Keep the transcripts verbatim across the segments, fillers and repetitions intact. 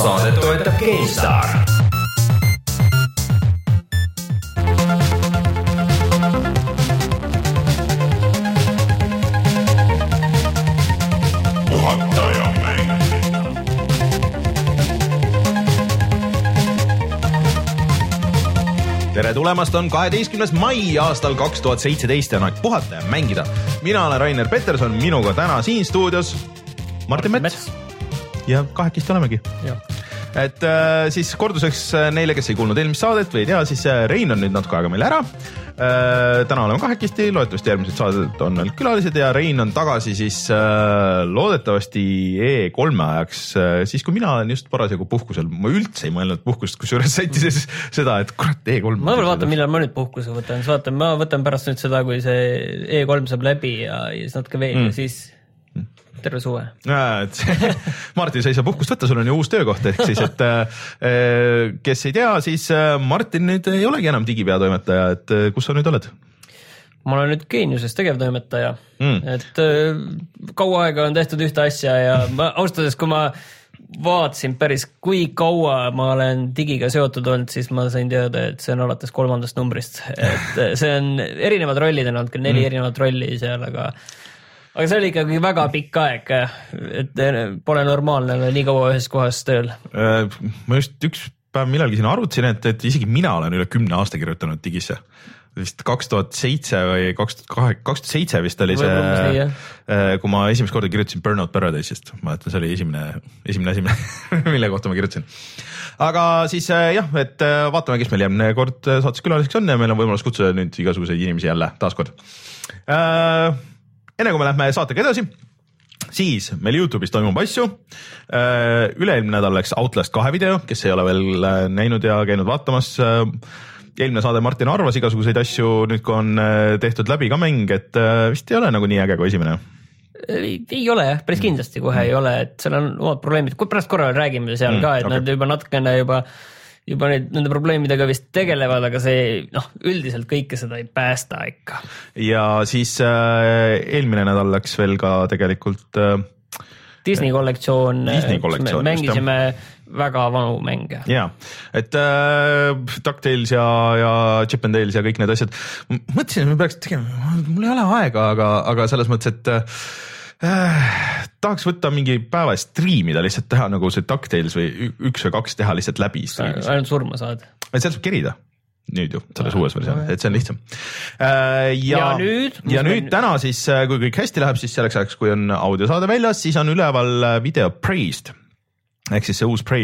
Saadet toetab GameStar. Tere tulemast, on kaheteistkümnes mai aastal kaks tuhat seitseteist ja on aeg puhata ja mängida. Mina olen Rainer Peterson, minuga täna siin stuudios Martin Mets ja kahekesti olemegi. Ja. Et äh, siis korduseks neile, kes ei kuulnud eelmist saadet või ei tea, siis Rein on nüüd natuke aega meil ära. Äh, täna oleme kahekesti, loodetavasti järgmised saadet on veel külalised ja Rein on tagasi siis äh, loodetavasti E kolme ajaks, äh, siis kui mina olen just parasjagu puhkusel. Ma üldse ei mõelnud puhkust, kus juures sätti siis seda, et kurat E kolm. Ma vaatan, millal ma nüüd puhkuse võtan. Vaatan, ma võtan pärast nüüd seda, kui see E kolm saab läbi ja, ja siis natuke veel mm. ja siis terve suve. Martin, sa ei saa puhkust võtta, sul on ju uus töökoht, ehk siis, et äh, kes ei tea, siis Martin nüüd ei olegi enam digipeatoimetaja, et kus sa nüüd oled? Ma olen nüüd Geeniuses tegevtoimetaja, mm. et äh, kaua aega on tehtud ühte asja ja ma, austades, kui ma vaatasin päris, kui kaua ma olen digiga seotud olnud, siis ma sain teada, et see on alates kolmandast numbrist, et see on erinevad rollid on olnud, küll neli mm. erinevat rolli seal, aga Aga see oli ikkagi väga pikk aeg, et pole normaalne nii kaua ühes kohas tööl. Ma just üks päev millalgi siin arvutasin, et, et isegi mina olen üle kümne aasta kirjutanud digisse. Vist kaks tuhat seitse või kaks tuhat seitse vist oli see, nii, kui ma esimest korda kirjutasin Burnout Paradise'ist. Ma mõtlen, see oli esimene, esimene asi, mille kohta ma kirjutasin. Aga siis jah, et vaatame, kes meil järgmine kord saates külaliseks on ja meil on võimalus kutsuda nüüd igasuguseid inimesi jälle taaskord. Äh, Enne kui me lähme saatega edasi, siis meil YouTube'is toimub asju. Üle-eelmine nädal läks Outlast kahe video, kes ei ole veel näinud ja käinud vaatamas. Eelmine saade Martin arvas igasuguseid asju, nüüd kui on tehtud läbi ka mäng, et vist ei ole nagu nii äge kui esimene. Ei, ei ole jah, päris kindlasti kohe ei ole, et seal on omad probleemid. Kui pärast korral räägime seal mm, ka, et okay. Nad juba natukene juba... juba need, nende probleemidega vist tegelevad, aga see noh, üldiselt kõike seda ei päästa ikka. Ja siis äh, eelmine nädal läks veel ka tegelikult äh, Disney kollektsioon, Disney kollektsioon mängisime just, väga vanu mänge. Jaa, et äh, DuckTales ja, ja Chip and Dales ja kõik need asjad. Mõtlesin, et me peaks tegema, mul ei ole aega, aga, aga selles mõttes, et äh, tahaks võtta mingi päeva striimida, lihtsalt teha nagu see DuckTales või üks või kaks teha lihtsalt läbi. Ainult surma saad. Et seal saab kerida nüüd ju, selles uues versioon, et see on lihtsam. Ja, ja nüüd, ja nüüd täna siis, kui kõik hästi läheb, siis selleks ajaks, kui on audiosaade väljas, siis on üleval video Praised, ehk siis see uus Prey.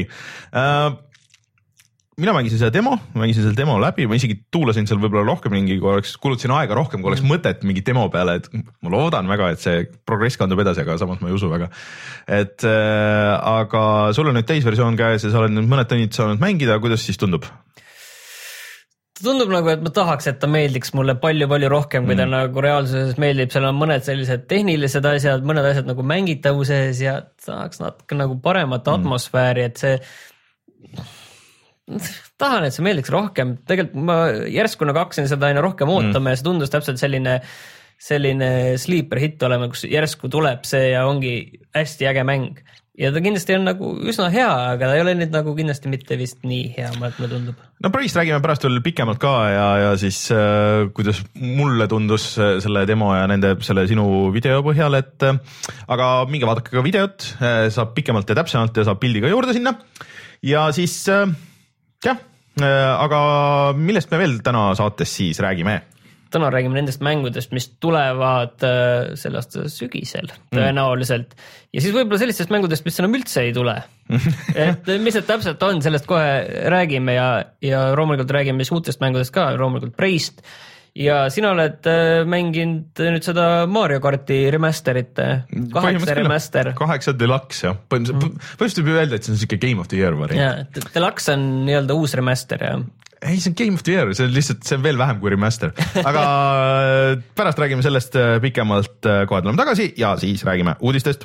Mina mängisin selle demo, mängisin selle demo läbi, ma isegi tuulasin seal võib-olla rohkem mingi, kui oleks, kulutasin aega rohkem, kui oleks mm. mõtet mingi demo peale, et ma loodan väga, et see progress kandub edasi, aga samas ma ei usu väga. Et äh, aga sul on nüüd täisversioon käes ja sa oled nüüd mõned tunnid saanud mängida, kuidas siis tundub? Tundub nagu, et ma tahaks, et ta meeldiks mulle palju-palju rohkem, kui ta mm. nagu reaalsuses meeldib. Seal on mõned sellised tehnilised asjad, mõned asjad nagu mängitavuses ja tahaks natuke nagu paremat mm. atmosfääri, et see tahan, et see meeldiks rohkem. Tegelikult ma järsku nagu hakkasin seda aina rohkem ootama mm. ja see tundus täpselt selline, selline sleeper hit olema, kus järsku tuleb see ja ongi hästi äge mäng. Ja ta kindlasti on nagu üsna hea, aga ta ei ole nüüd nagu kindlasti mitte vist nii hea, mulle tundub. No Praised räägime pärast veel pikemalt ka ja, ja siis äh, kuidas mulle tundus selle demo ja nende selle sinu video põhjal, et äh, aga minge vaadake ka videot, äh, saab pikemalt ja täpsemalt ja saab pildi ka juurde sinna. Ja siis äh, jah, äh, aga millest me veel täna saates siis räägime? Täna räägime nendest mängudest, mis tulevad äh, selle aasta sügisel tõenäoliselt. Mm. Ja siis võib-olla sellistest mängudest, mis enam üldse ei tule. Et mis see täpselt on, sellest kohe räägime ja, ja loomulikult räägime siis uutest mängudest ka, loomulikult Praised. Ja sina oled äh, mänginud nüüd seda Mario Karti remasterit, kaheksa remaster. Kaheksa deluxe, jah. Põhimõtteliselt võib öelda, et see on siuke Game of the Year variant. Ja, deluxe on nii-öelda uus remaster, jah. Ei, see on Game of the Year, see on lihtsalt, see on veel vähem kui remaster. Aga pärast räägime sellest pikemalt, kohe tuleme tagasi ja siis räägime uudistest.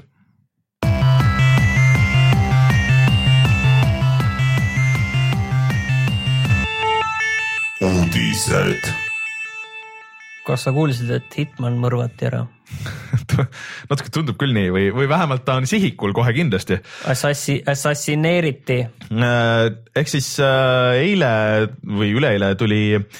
Uudised. Kas sa kuulsid, et Hitman mõrvati ära? natuke tundub küll nii või, või vähemalt ta on sihikul kohe kindlasti. Assassi, assassineeriti. Ehk siis eile või üleeile tuli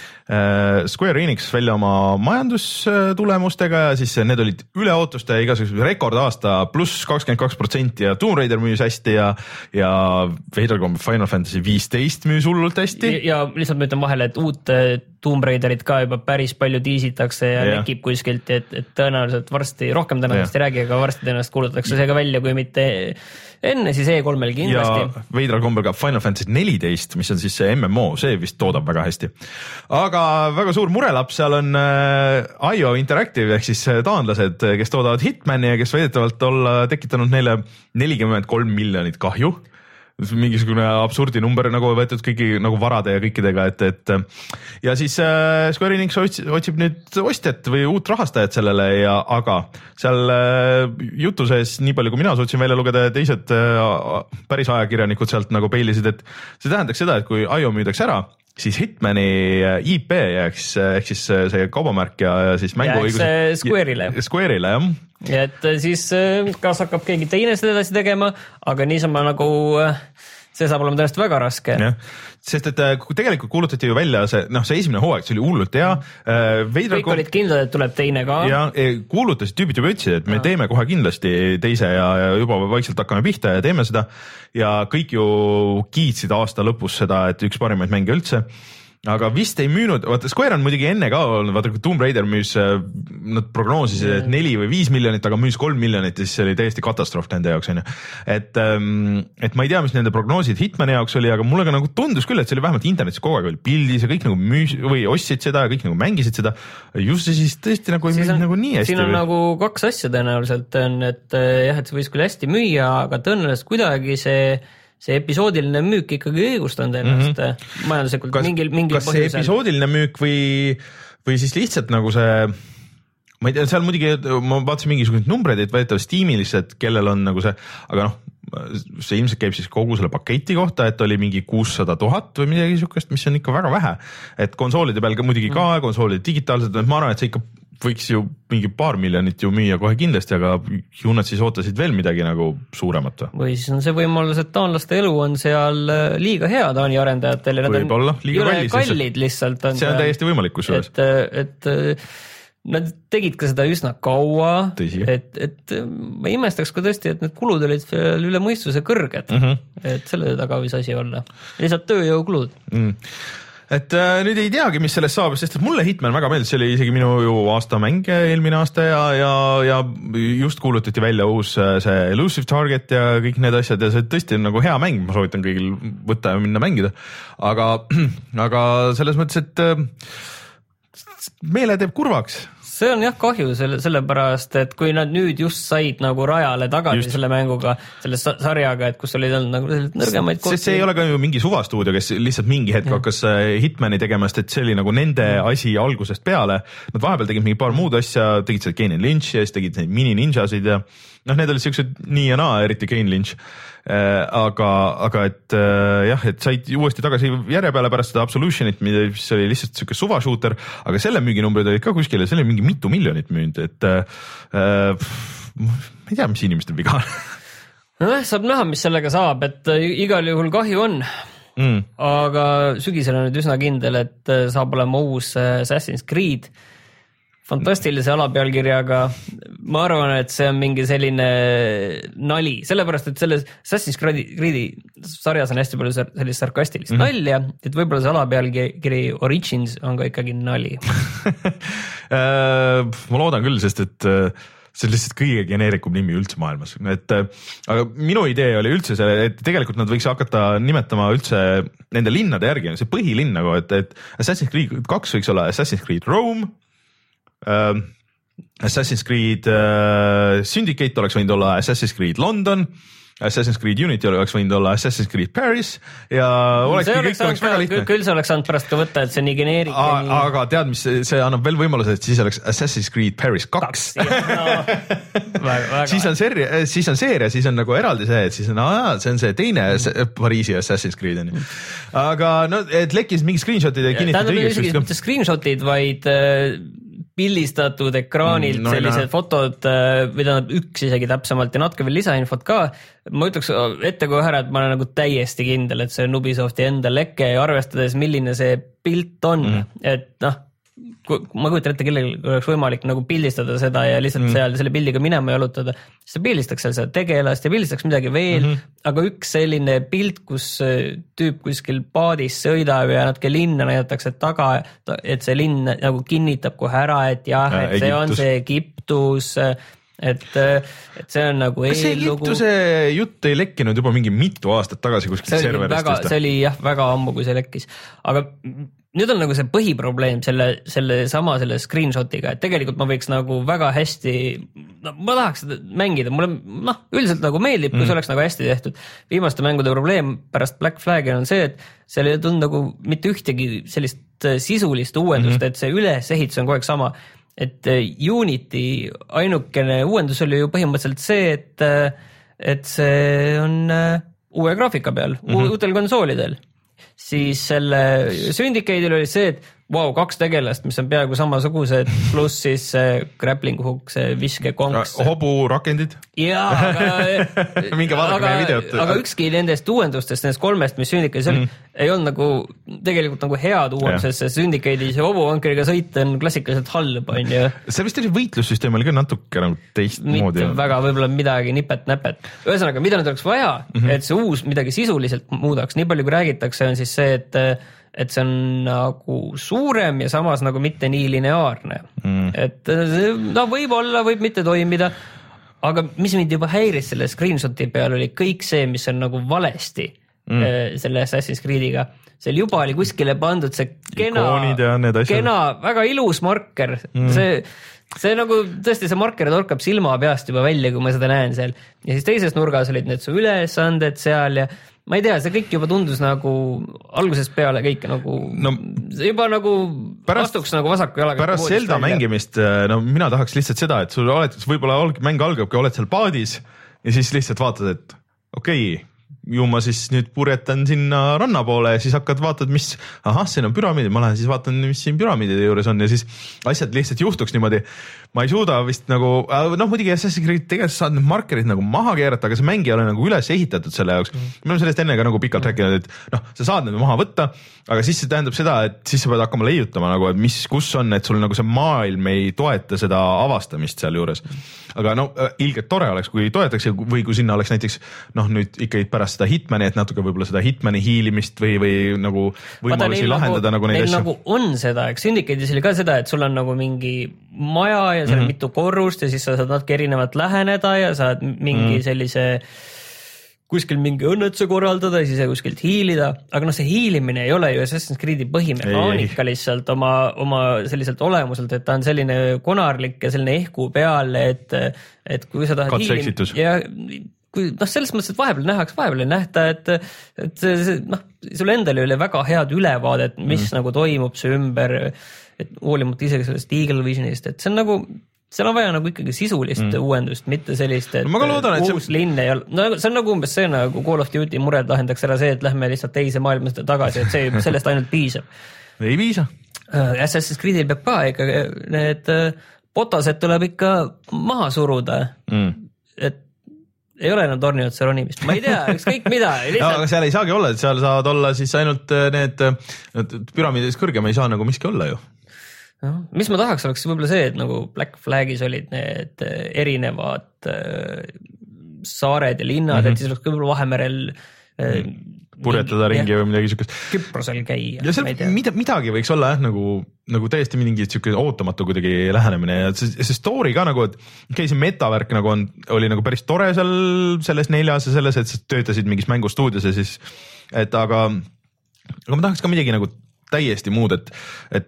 Square Enix välja oma majandustulemustega ja siis need olid üle ootuste igasugused rekordaasta pluss kakskümmend kaks protsenti ja Tomb Raider müüs hästi ja, ja Vader Combat Final Fantasy viisteist müüs hullult hästi. Ja, ja lihtsalt ma ütlen vahele, et uut Tomb Raiderit ka juba päris palju diisitakse ja, ja. lekib kuskilt, et, et tõenäoliselt varsti, rohkem tõenäoliselt ei räägi, aga varsti tõenäoliselt kuulutatakse see ka välja, kui mitte enne, siis E kolmel kindlasti. Ja Vader Combat Final Fantasy neliteist, mis on siis see M M O, see vist toodab väga hästi. Aga väga suur murelaps seal on I O Interactive ehk siis taanlased, kes toodavad Hitmani ja kes väidetavalt olla tekitanud neile nelikümmend kolm miljonit kahju. Mingisugune absurdi number nagu võetud kõigi nagu varade ja kõikidega, et, et ja siis äh, Square Enix otsib nüüd ostjat või uut rahastajat sellele ja aga seal äh, jutu sees, nii palju kui mina suutsin välja lugeda ja teised äh, päris ajakirjanikud sealt nagu peilisid, et see tähendaks seda, et kui I O müüdaks ära, siis Hitmani I P jääks ehk siis see kaubamärk ja, ja siis mänguõigus Square'ile. Square'ile, jah. Ja et siis kas hakkab keegi teine seda edasi tegema, aga niisama nagu see saab olema tõesti väga raske. Ja, sest et tegelikult kuulutati ju välja see, noh, see esimene hooaeg, see oli hullult hea. Veidra kõik olid kindlad, et tuleb teine ka. Ja kuulutasid tüübid juba ütlesid, et me ja. teeme kohe kindlasti teise ja, ja juba vaikselt hakkame pihta ja teeme seda. Ja kõik ju kiitsid aasta lõpus seda, et üks parimaid mänge üldse. Aga vist ei müünud, vaata Square on muidugi enne ka olnud, vaata kui Tomb Raider müüs, nad prognoosisid, et neli või viis miljonit, aga müüs kolm miljonit ja siis see oli täiesti katastroof nende jaoks. Et, et ma ei tea, mis nende prognoosid Hitmani jaoks oli, aga mulle ka nagu tundus küll, et see oli vähemalt internetis kogu aeg oli pildis ja kõik nagu müüs või ostsid seda ja kõik nagu mängisid seda. Just see siis tõesti nagu ei müünud nagu nii hästi. Siin on või? Nagu kaks asja tõenäoliselt on, et jah, et see võis küll hästi müüa, aga tõenäoliselt kuidagi see see episoodiline müük ikkagi õigustanud ennast mm -hmm. majanduslikult kas, mingil, mingil kas põhjusel. Kas see episoodiline müük või, või siis lihtsalt nagu see, ma ei tea, seal muidugi, ma vaatasin mingisugused numbreid, et võetav Steamilised, kellel on nagu see, aga noh, see ilmselt käib siis kogu selle paketi kohta, et oli mingi kuussada tuhat või midagi niisugust, mis on ikka väga vähe. Et konsoolide peal ka muidugi ka, konsoolid digitaalselt, ma arvan, et see ikka võiks ju mingi paar miljonit ju müüa kohe kindlasti, aga ju nad siis ootasid veel midagi nagu suuremat. Või siis on see võimalus, et taanlaste elu on seal liiga hea Taani arendajatel ja nad on olla, üle kallid lihtsalt. On see on täiesti võimalik kusjuures. Et, et nad tegid ka seda üsna kaua, et, et ma imestaks ka tõesti, et need kulud olid üle mõistuse kõrged, mm -hmm. et selle taga võis asi olla. Lihtsalt tööjõukulud. Mm. Et äh, nüüd ei teagi, mis sellest saab, sest et mulle Hitman väga meeldis, see oli isegi minu ju aasta mäng eelmine aasta ja, ja, ja just kuulutati välja uus see Elusive Target ja kõik need asjad ja see tõesti on nagu hea mäng, ma soovitan kõigil võtta ja minna mängida. Aga, aga selles mõttes, et äh, meele teeb kurvaks. See on jah kahju selle, sellepärast, et kui nad nüüd just said nagu rajale tagasi just. Selle mänguga, selle sarjaga, et kus olid olnud nagu nõrgemaid kohti. See ei ole ka ju mingi suvastuudio, kes lihtsalt mingi hetk ja. hakkas Hitmani tegemast, et see oli nagu nende asi algusest peale. Nad vahepeal tegid mingi paar muud asja, tegid seda Kane Lynch ja siis tegid neid mini-ninjasid ja noh, need olid siuksed nii ja naa, eriti Kane Lynch. Äh, aga, aga et äh, jah, et said uuesti tagasi järje peale pärast seda Absolutionit, mis oli lihtsalt siuke suvashooter, aga selle müüginumbrid olid ka kuskile, see oli mingi mitu miljonit müünud, et äh, ma ei tea, mis inimestel viga on. No, saab näha, mis sellega saab, et igal juhul kahju on, mm. aga sügisel on nüüd üsna kindel, et saab olema uus Assassin's Creed fantastilise alapealkirjaga. Ma arvan, et see on mingi selline nali, sellepärast, et selles Assassin's Creed'i sarjas on hästi palju sellist sarkastilist mm-hmm. nalja, et võib-olla see alapealkiri Origins on ka ikkagi nali. Ma loodan küll, sest et see on lihtsalt kõige geneerikum nimi üldse maailmas. Et, aga minu idee oli üldse see, et tegelikult nad võiks hakata nimetama üldse nende linnade järgi, see põhilinn nagu, et, et Assassin's Creed kaks võiks olla Assassin's Creed Rome, Uh, Assassin's Creed uh, Syndicate oleks võinud olla Assassin's Creed London, Assassin's Creed Unity oleks võinud olla Assassin's Creed Paris ja oleks see kõik oleks väga lihtne. Küll see oleks saanud pärast ka võtta, et see nii geneenik. Nii... Aga tead, mis see annab veel võimaluse, et siis oleks Assassin's Creed Paris kaks. No, siis on seeria, siis on seeria, siis on nagu eraldi see, et siis on, aa, see on see teine mm. Pariisi Assassin's Creed on. Aga no, et lekkis mingi screenshotid ja kinnitati õigeks. Tähendab, mitte screenshotid, vaid pildistatud ekraanilt mm, no, sellised no. fotod, või tähendab üks isegi täpsemalt ja natuke veel lisainfot ka. Ma ütleks ette kohe ära, et ma olen nagu täiesti kindel, et see on Ubisofti enda leke ja arvestades, milline see pilt on, mm. et noh, ma kujutan ette, kellel oleks võimalik nagu pildistada seda ja lihtsalt mm. seal selle pildiga minema jalutada, siis ta pildistaks seal seda tegelast ja pildistaks midagi veel, mm -hmm. aga üks selline pilt, kus tüüp kuskil paadis sõidab ja natuke linna näidatakse taga, et see linn nagu kinnitab kohe ära, et jah, et see Egiptus. On see Egiptus, et, et see on nagu kas see Egiptuse jutt ei lekkinud juba mingi mitu aastat tagasi kuskil serverist? See oli jah, väga ammu, kui see lekkis, aga nüüd on nagu see põhiprobleem selle, selle sama selle screenshotiga, et tegelikult ma võiks nagu väga hästi, no ma tahaks seda mängida, mulle noh, üldiselt nagu meeldib, kui see oleks nagu hästi tehtud. Viimaste mängude probleem pärast Black Flagi on see, et seal ei tulnud nagu mitte ühtegi sellist sisulist uuendust, mm -hmm. et see ülesehitus on kogu aeg sama. Et Unity ainukene uuendus oli ju põhimõtteliselt see, et, et see on uue graafika peal, mm -hmm. uutel konsoolidel. Siis selle Syndicate'il oli see, et vau, wow, kaks tegelast, mis on peaaegu samasugused, pluss siis see grappling hook, see viskekonks. Hobu rakendid? Jaa, aga, minge vaadake meie videot. Aga ükski nendest uuendustest, nendest kolmest, mis Syndicate'is oli, mm. ei olnud nagu tegelikult nagu head uuendused, see Syndicate'is ja hobuvankriga sõit on klassikaliselt halb, on ju. See vist oli võitlussüsteem oli ka natuke nagu teist Mitte moodi. Mitte väga, võib-olla midagi nipet-näpet. Ühesõnaga, mida nüüd oleks vaja, mm -hmm. et see uus midagi sisuliselt muudaks, nii palju kui räägitakse, on siis see, et et see on nagu suurem ja samas nagu mitte nii lineaarne. Mm. Et no võib-olla, võib mitte toimida, aga mis mind juba häiris selle screenshoti peal oli kõik see, mis on nagu valesti mm. selle Assassin's Creed'iga. Seal juba oli kuskile pandud see kena, kena väga ilus marker. Mm. See, see nagu tõesti see marker torkab silma peast juba välja, kui ma seda näen seal. Ja siis teises nurgas olid need su ülesanded seal ja ma ei tea, see kõik juba tundus nagu algusest peale kõik nagu no, juba nagu pärast, astuks nagu vasaku jalaga. Pärast Zelda mängimist, no mina tahaks lihtsalt seda, et sul oled, võib-olla mäng algabki, oled seal paadis ja siis lihtsalt vaatad, et okei, okay, ju ma siis nüüd purjetan sinna ranna poole ja siis hakkad vaatad, mis, ahah, siin on püramiid, ma lähen siis vaatan, mis siin püramiidide juures on ja siis asjad lihtsalt juhtuks niimoodi. Ma ei suuda vist nagu, noh muidugi Assassin's Creed tegelikult saad need markerid nagu maha keerata, aga see mäng ei ole nagu üles ehitatud selle jaoks. Mm. Me oleme sellest enne ka nagu pikalt rääkinud, et noh, sa saad need maha võtta, aga siis see tähendab seda, et siis sa pead hakkama leiutama nagu, et mis, kus on, et sul nagu see maailm ei toeta seda avastamist seal juures. Aga no ilgelt tore oleks, kui toetaks või kui sinna oleks näiteks noh, nüüd ikkagi pärast seda Hitmani, et natuke võib-olla seda Hitmani hiilimist või, või nagu võimalusi lahendada nagu, nagu neid asju. Nagu on seda, eks Syndicate'is oli ka seda, et sul on nagu mingi maja ja seal on mm -hmm. mitu korrust ja siis sa saad natuke erinevat läheneda ja saad mingi mm. sellise kuskil mingi õnnetuse korraldada ja siis kuskilt hiilida, aga noh, see hiilimine ei ole ju Assassin's Creed'i põhimehaanika lihtsalt oma, oma selliselt olemuselt, et ta on selline konarlik ja selline ehku peal, et, et kui sa tahad hiilimine ja kui noh, selles mõttes, et vahepeal nähaks, vahepeal ei nähta, et, et see, see, noh, sul endal ei ole väga head ülevaadet, mis mm. nagu toimub see ümber, et hoolimata isegi sellest Eagle Visionist, et see on nagu, seal on vaja nagu ikkagi sisulist mm. uuendust, mitte sellist, et no, loodan, et uus see... linn ei ole, no see on nagu umbes see, nagu Call of Duty mured lahendaks ära see, et lähme lihtsalt teise maailmasse tagasi, et see sellest ainult piisab. Ei piisa. Assassin's Creed'il peab ka ikka need potased tuleb ikka maha suruda, mm. et ei ole enam torni otsa ronimist, ma ei tea, ükskõik mida. Lihtsalt... No, aga seal ei saagi olla, et seal saavad olla siis ainult need, need püramiididest kõrgem ei saa nagu miski olla ju. No, mis ma tahaks, oleks võib-olla see, et nagu Black Flagis olid need erinevad äh, saared ja linnad, mm -hmm. et siis oleks võib-olla Vahemerel äh, purjetada ringi või midagi siukest. Küprosel käia. Ja seal mida, midagi võiks olla jah, nagu, nagu täiesti mingi siuke ootamatu kuidagi lähenemine ja see, see story ka nagu, et okei, see metavärk nagu on, oli nagu päris tore seal selles neljas ja selles, et sa töötasid mingis mängustuudios ja siis, et aga, aga ma tahaks ka midagi nagu täiesti muud, et, et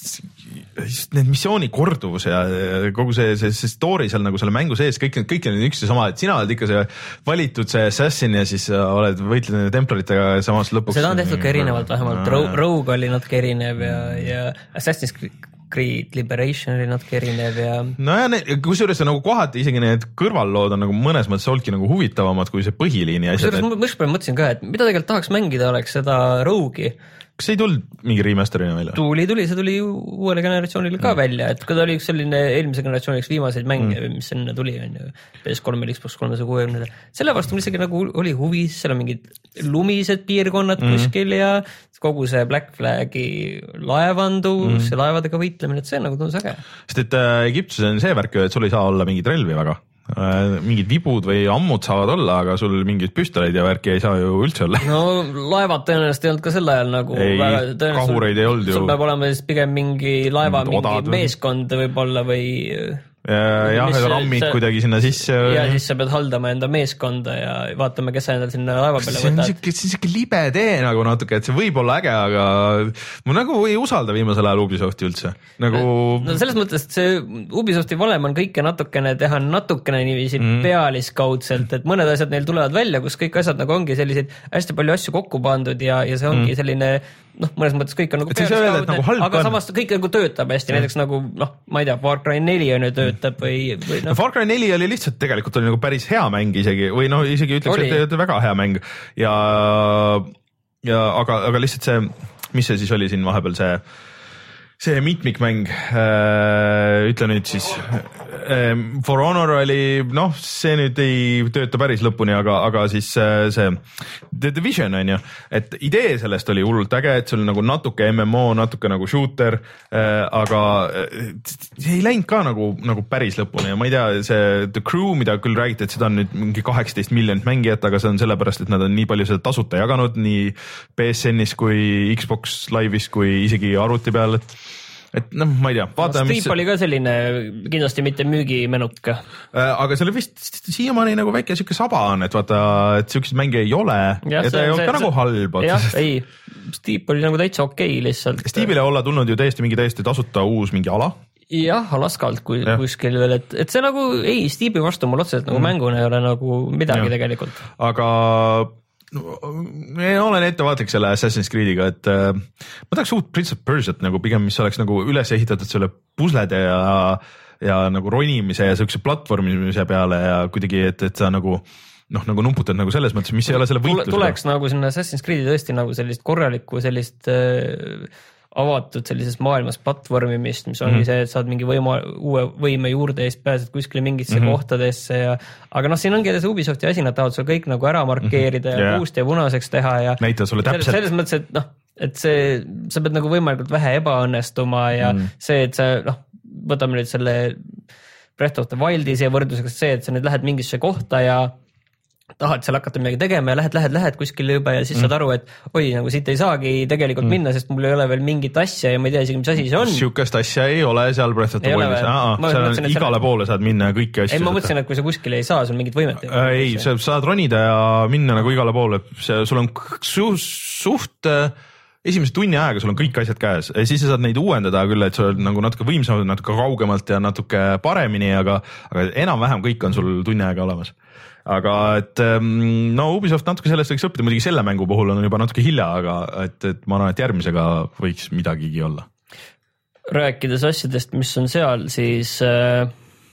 just need missiooni korduvus ja kogu see, see, see story seal nagu selle mängu sees, kõik, kõik on üks ja sama, et sina oled ikka see valitud see assassin ja siis oled võitled nende templaritega samas lõpuks. Seda on tehtud ka erinevalt, vähemalt no, Rogue oli natuke erinev ja, ja Assassin's Creed Liberation oli natuke erinev ja no ja kusjuures nagu kohati isegi need kõrvallood on nagu mõnes mõttes olidki nagu huvitavamad kui see põhiliini asjad. Kusjuures ma mõtlesin ka, et mida tegelikult tahaks mängida oleks seda Rogue'i. kas ei tulnud mingi remasterina välja? Tuli, tuli, see tuli uuele generatsioonile ka mm. välja, et kui ta oli üks selline eelmise generatsiooni üks viimaseid mänge mm., mis enne tuli, on ju, P S kolm ja Xbox kolmesaja kuuekümne. Selle vastu mul isegi nagu oli huvi, seal on mingid lumised piirkonnad mm. kuskil ja kogu see Black Flagi laevandus mm. ja laevadega võitlemine, et see nagu tundus äge. Sest et äh, Egiptuses on see värk ju, et sul ei saa olla mingid relvi väga. Mingid vibud või ammud saavad olla, aga sul mingid püstoleid ja värki ei saa ju üldse olla. No laevad tõenäoliselt ei olnud ka sel ajal nagu ei, väga, kahureid ei olnud ju. Sul peab olema siis pigem mingi laeva, mingi odad, meeskond võib-olla või ja, jah, et rammid kuidagi sinna sisse. Ja siis sa pead haldama enda meeskonda ja vaatame, kes sa endal sinna laeva peale võtad. See on siuke libe tee nagu natuke, et see võib olla äge, aga ma nagu ei usalda viimasel ajal Ubisofti üldse. Nagu... No selles mõttes, et see Ubisofti valem on kõike natukene teha natukene niiviisi mm. pealiskaudselt, et mõned asjad neil tulevad välja, kus kõik asjad nagu ongi selliseid hästi palju asju kokku pandud ja, ja see ongi mm. selline noh, mõnes mõttes kõik on nagu pealiskaudne, nagu aga on. Samas kõik nagu töötab hästi, mm. näiteks nagu noh, ma ei tea, Far Cry neli on ju töötab või, või noh. Far Cry neli oli lihtsalt tegelikult oli nagu päris hea mäng isegi või noh, isegi ütleks, et, et väga hea mäng ja, ja aga, aga lihtsalt see, mis see siis oli siin vahepeal see see mitmikmäng, äh, ütle nüüd siis, äh, For Honor oli, noh, see nüüd ei tööta päris lõpuni, aga, aga siis äh, see The Division on ju, et idee sellest oli hullult äge, et see oli nagu natuke M M O, natuke nagu shooter, äh, aga see ei läinud ka nagu, nagu päris lõpuni ja ma ei tea, see The Crew, mida küll räägiti, et seda on nüüd mingi kaheksateist miljonit mängijat, aga see on sellepärast, et nad on nii palju seda tasuta jaganud nii P S N-is kui Xbox Live'is kui isegi arvuti peal, et et noh, ma ei tea, vaatame no, Steep mis... oli ka selline kindlasti mitte müügimenuk äh, aga selle vist siiamaani nagu väike siuke saba on, et vaata, et siukseid mänge ei ole ja, ja ta ei olnud ka see... nagu halb jah, ei, Steep oli nagu täitsa okei lihtsalt Steepile olla tulnud ju täiesti mingi täiesti tasuta uus mingi ala jah, Alaskalt kui ja. Kuskil veel, et, et see nagu ei, Steepi vastu mul otseselt nagu mm. mänguna ei ole nagu midagi ja. Tegelikult aga no, olen ettevaatlik selle Assassin's Creed'iga, et äh, ma tahaks uut Prince of Persiat nagu pigem, mis oleks nagu üles ehitatud selle puslede ja, ja nagu ronimise ja siukse platvormimise peale ja kuidagi, et, et sa nagu noh, nagu numputad nagu selles mõttes, mis ei ole selle võitlusega. Tuleks nagu sinna Assassin's Creed'i tõesti nagu sellist korralikku sellist äh, avatud sellises maailmas platvormimist, mis ongi mm -hmm. see, et saad mingi võima, uue võime juurde ja siis pääsed kuskile mingisse mm -hmm. kohtadesse ja aga noh, siin ongi see Ubisofti asi, nad tahavad sul kõik nagu ära markeerida mm -hmm. ja yeah. puust ja punaseks teha ja näita sulle täpselt. Selles mõttes, et noh, et see, sa pead nagu võimalikult vähe ebaõnnestuma ja mm -hmm. see, et sa noh, võtame nüüd selle Breath of the Wildi siia võrdluseks, see, et sa nüüd lähed mingisse kohta ja tahad seal hakata midagi tegema ja lähed, lähed, lähed kuskile juba ja siis mm. saad aru, et oi, nagu siit ei saagi tegelikult mm. minna, sest mul ei ole veel mingit asja ja ma ei tea isegi, mis asi see on. Siukest asja ei ole seal Breath of the Wildis, seal on igale poole saad minna ja kõiki asju. Ei, ma mõtlesin, et kui sa kuskile ei saa, sul mingit võimet. Ei, sa saad ronida ja minna nagu igale poole, sul on su, suht esimese tunni aega sul on kõik asjad käes ja siis sa saad neid uuendada küll, et sul on nagu natuke võimsamad, natuke kaugemalt ja natuke paremini, aga, aga enam-vähem kõik on sul tunni aega olemas. Aga et no Ubisoft natuke sellest võiks õppida, muidugi selle mängu puhul on juba natuke hilja, aga et, et ma arvan, et järgmisega võiks midagigi olla. Rääkides asjadest, mis on seal, siis äh,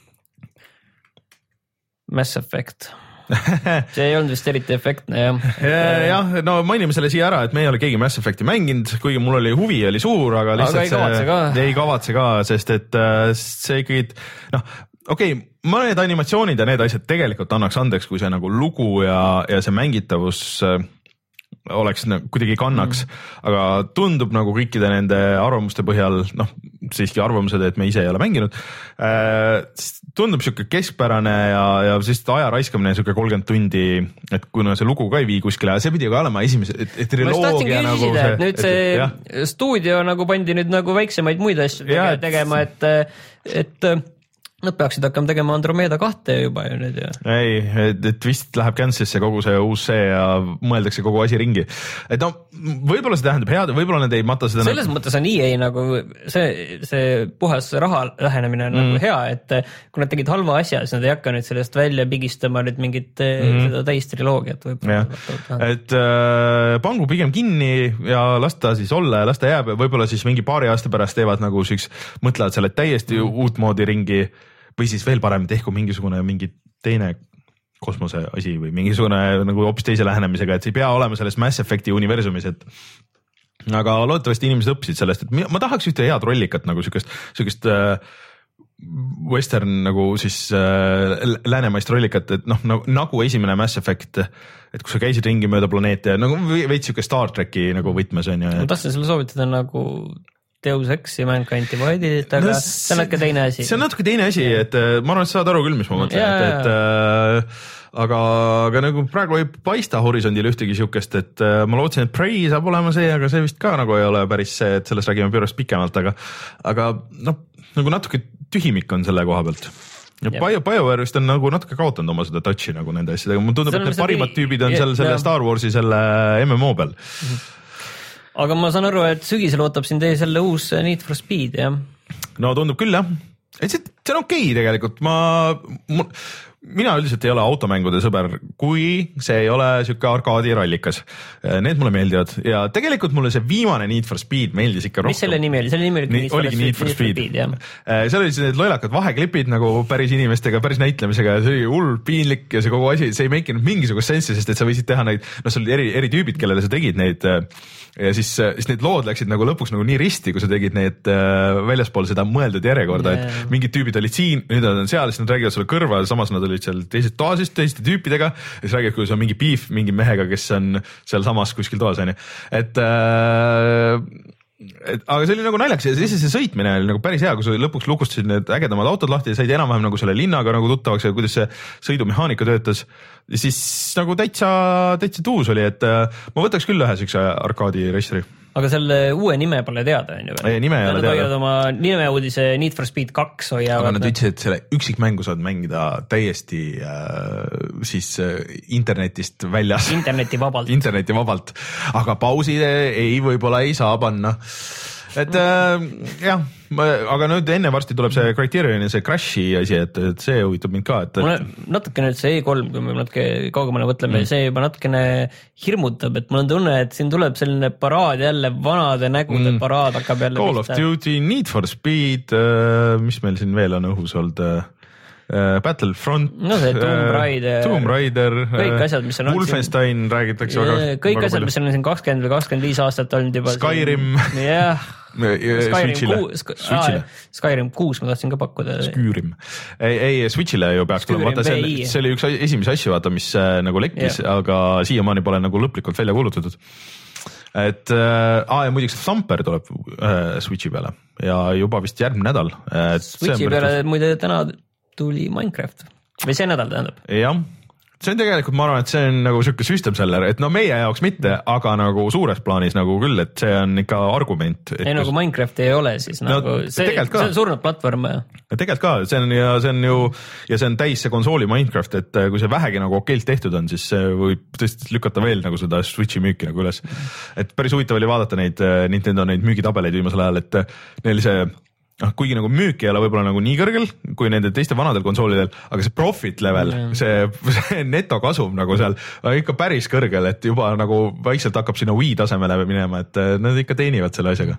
Mass Effect. See ei olnud vist eriti efektne, jah. Jah, no mainime selle siia ära, et me ei ole keegi Mass Effecti mänginud, kuigi mul oli huvi, oli suur, aga lihtsalt aga ei kavatse ka. See, ei kavatse ka, sest et see ikkagi, noh, okei okay,, ma need animatsioonid ja need asjad tegelikult annaks andeks, kui see nagu lugu ja, ja see mängitavus oleks kuidagi kannaks, mm. aga tundub nagu kõikide nende arvamuste põhjal, noh, siiski arvamused, et me ise ei ole mänginud, äh, tundub siuke keskpärane ja, ja siis aja raiskamine siuke kolmkümmend tundi, et kuna see lugu ka ei vii kuskile, see pidi ka olema esimese triloogia nagu küsida, see. Nüüd see et, stuudio nagu pandi nüüd nagu väiksemaid muid asju ja, tegema, et, et nad peaksid hakkama tegema Andromeda kahte juba ju nüüd ja. Ei, et, et vist läheb Kansas'isse kogu see uus see ja mõeldakse kogu asi ringi. Et no, võib-olla see tähendab head, võib-olla nad ei mata seda. Selles nagu... mõttes on E A nagu see, see puhas raha lähenemine on mm. nagu hea, et kui nad tegid halva asja, siis nad ei hakka nüüd sellest välja pigistama nüüd mingit mm. seda täistriloogiat. Et äh, pangu pigem kinni ja lasta siis olla ja lasta jääb ja võib-olla siis mingi paari aasta pärast teevad nagu siks, mõtlevad selle täiesti mm. uut moodi ringi või siis veel parem tehku mingisugune mingi teine kosmose asi või mingisugune nagu hoopis teise lähenemisega, et see ei pea olema selles Mass Effecti universumis, et aga loodetavasti inimesed õppisid sellest, et ma tahaks ühte head rollikat nagu siukest, siukest äh, western nagu siis äh, läänemaist rollikat, et noh, nagu esimene Mass Effect, et kui sa käisid ringi mööda planeete, nagu veits siuke Star Treki nagu võtmes on ju. Ma tahtsin sulle soovitada nagu Deus Ex ja Mankind Divided, aga no, see on natuke teine asi. See on natuke teine asi, et ma arvan, et saad aru küll, mis ma mõtlen, et, et äh, aga, aga nagu praegu ei paista horisondil ühtegi siukest, et ma lootsin, et Prey saab olema see, aga see vist ka nagu ei ole päris see, et sellest räägime Bürost pikemalt, aga, aga noh, nagu natuke tühimik on selle koha pealt. Ja Bio, BioWare vist on nagu natuke kaotanud oma seda touchi nagu nende asjadega, mul tundub, et need parimad tüübid on seal selle Star Warsi selle M M O peal. Aga ma saan aru, et sügisel ootab siin teie selle uus Need for Speed, jah? No tundub küll, jah. Et see, see on okei tegelikult, ma... ma mina üldiselt ei ole automängude sõber, kui see ei ole siuke arkaadi rallikas. Need mulle meeldivad ja tegelikult mulle see viimane Need for Speed meeldis ikka rohkem. Mis selle nimi oli? Selle nimi oli Need, oligi Need for Speed. Speed seal olid need loilakad vaheklipid nagu päris inimestega, päris näitlemisega ja see oli hull piinlik ja see kogu asi, see ei meikinud mingisugust sensi, sest et sa võisid teha neid, noh, sul oli eri, eri tüübid, kellele sa tegid neid ja siis, siis need lood läksid nagu lõpuks nagu nii risti, kui sa tegid need väljaspool seda mõeldud järjekorda, yeah. Et mingid tüübid olid siin, nüüd on seal, siis nad räägivad sulle kõrva, samas nad olid seal teised toasist, teiste tüüpidega ja siis räägivad, kui see on mingi beef mingi mehega, kes on seal samas kuskil toas, on ju. Et, äh, et aga see oli nagu naljaks ja siis see sõitmine oli nagu päris hea, kui sa lõpuks lukustasid need ägedamad autod lahti ja said enam-vähem nagu selle linnaga nagu tuttavaks ja kuidas see sõidumehaanika töötas. Ja siis nagu täitsa, täitsa tuus oli, et äh, ma võtaks küll ühe siukse arkaadi raceri. Aga selle uue nime pole teada, on ju? Ei, nime ei ole teada. Nad oma nime uudise Need for Speed kaks hoiavad. Aga nad ütlesid, et selle üksikmängu saad mängida täiesti äh, siis äh, internetist väljas. Interneti vabalt. Interneti vabalt. Aga pausi ei, võib-olla ei saa panna. Et äh, jah, aga nüüd enne varsti tuleb see Criterion ja see Crashi asi, et, et see huvitab mind ka. Et, et... Mulle natuke nüüd see E kolm, kui me natuke kaugemale võtleme, mm. see juba natukene hirmutab, et mul on tunne, et siin tuleb selline paraad jälle, vanade nägude mm. paraad hakkab jälle Call pista. Of Duty, Need for Speed, äh, mis meil siin veel on õhus olnud? Äh, Battlefront, no see Tomb Raider, Tomb Raider kõik asjad, mis on Wolfenstein siin, räägitakse väga, kõik väga asjad, palju. Mis on siin kakskümmend või kakskümmend viis aastat olnud juba Skyrim jah, Switchile Skyrim, Skyrim kuus ma tahtsin ka pakkuda Skyrim, ei, ei Switchile ju peaks tulema, vaata see, see oli üks esimese asju vaata, mis nagu lekkis, aga siiamaani pole nagu lõplikult välja kuulutatud. Et äh, ah, ja muiduks Thumper tuleb äh, Switchi peale ja juba vist järgmine nädal et Switchi peale muide täna tuli Minecraft või see nädal tähendab. Jah, see on tegelikult, ma arvan, et see on nagu siuke system seller, et no meie jaoks mitte, aga nagu suures plaanis nagu küll, et see on ikka argument. Ei nagu Minecraft ei ole siis no, nagu, see, see on surnud platvorm. Ja tegelikult ka, see on ja see on ju, ja see on täis see konsooli Minecraft, et kui see vähegi nagu okeilt tehtud on, siis see võib tõesti lükata veel nagu seda Switchi müüki nagu üles. Et päris huvitav oli vaadata neid Nintendo neid müügitabeleid viimasel ajal, et neil see noh, kuigi nagu müük ei ole võib-olla nagu nii kõrgel kui nende teiste vanadel konsoolidel, aga see profit level, see, see netokasum nagu seal on ikka päris kõrgel, et juba nagu vaikselt hakkab sinna Wii tasemele minema, et nad ikka teenivad selle asjaga.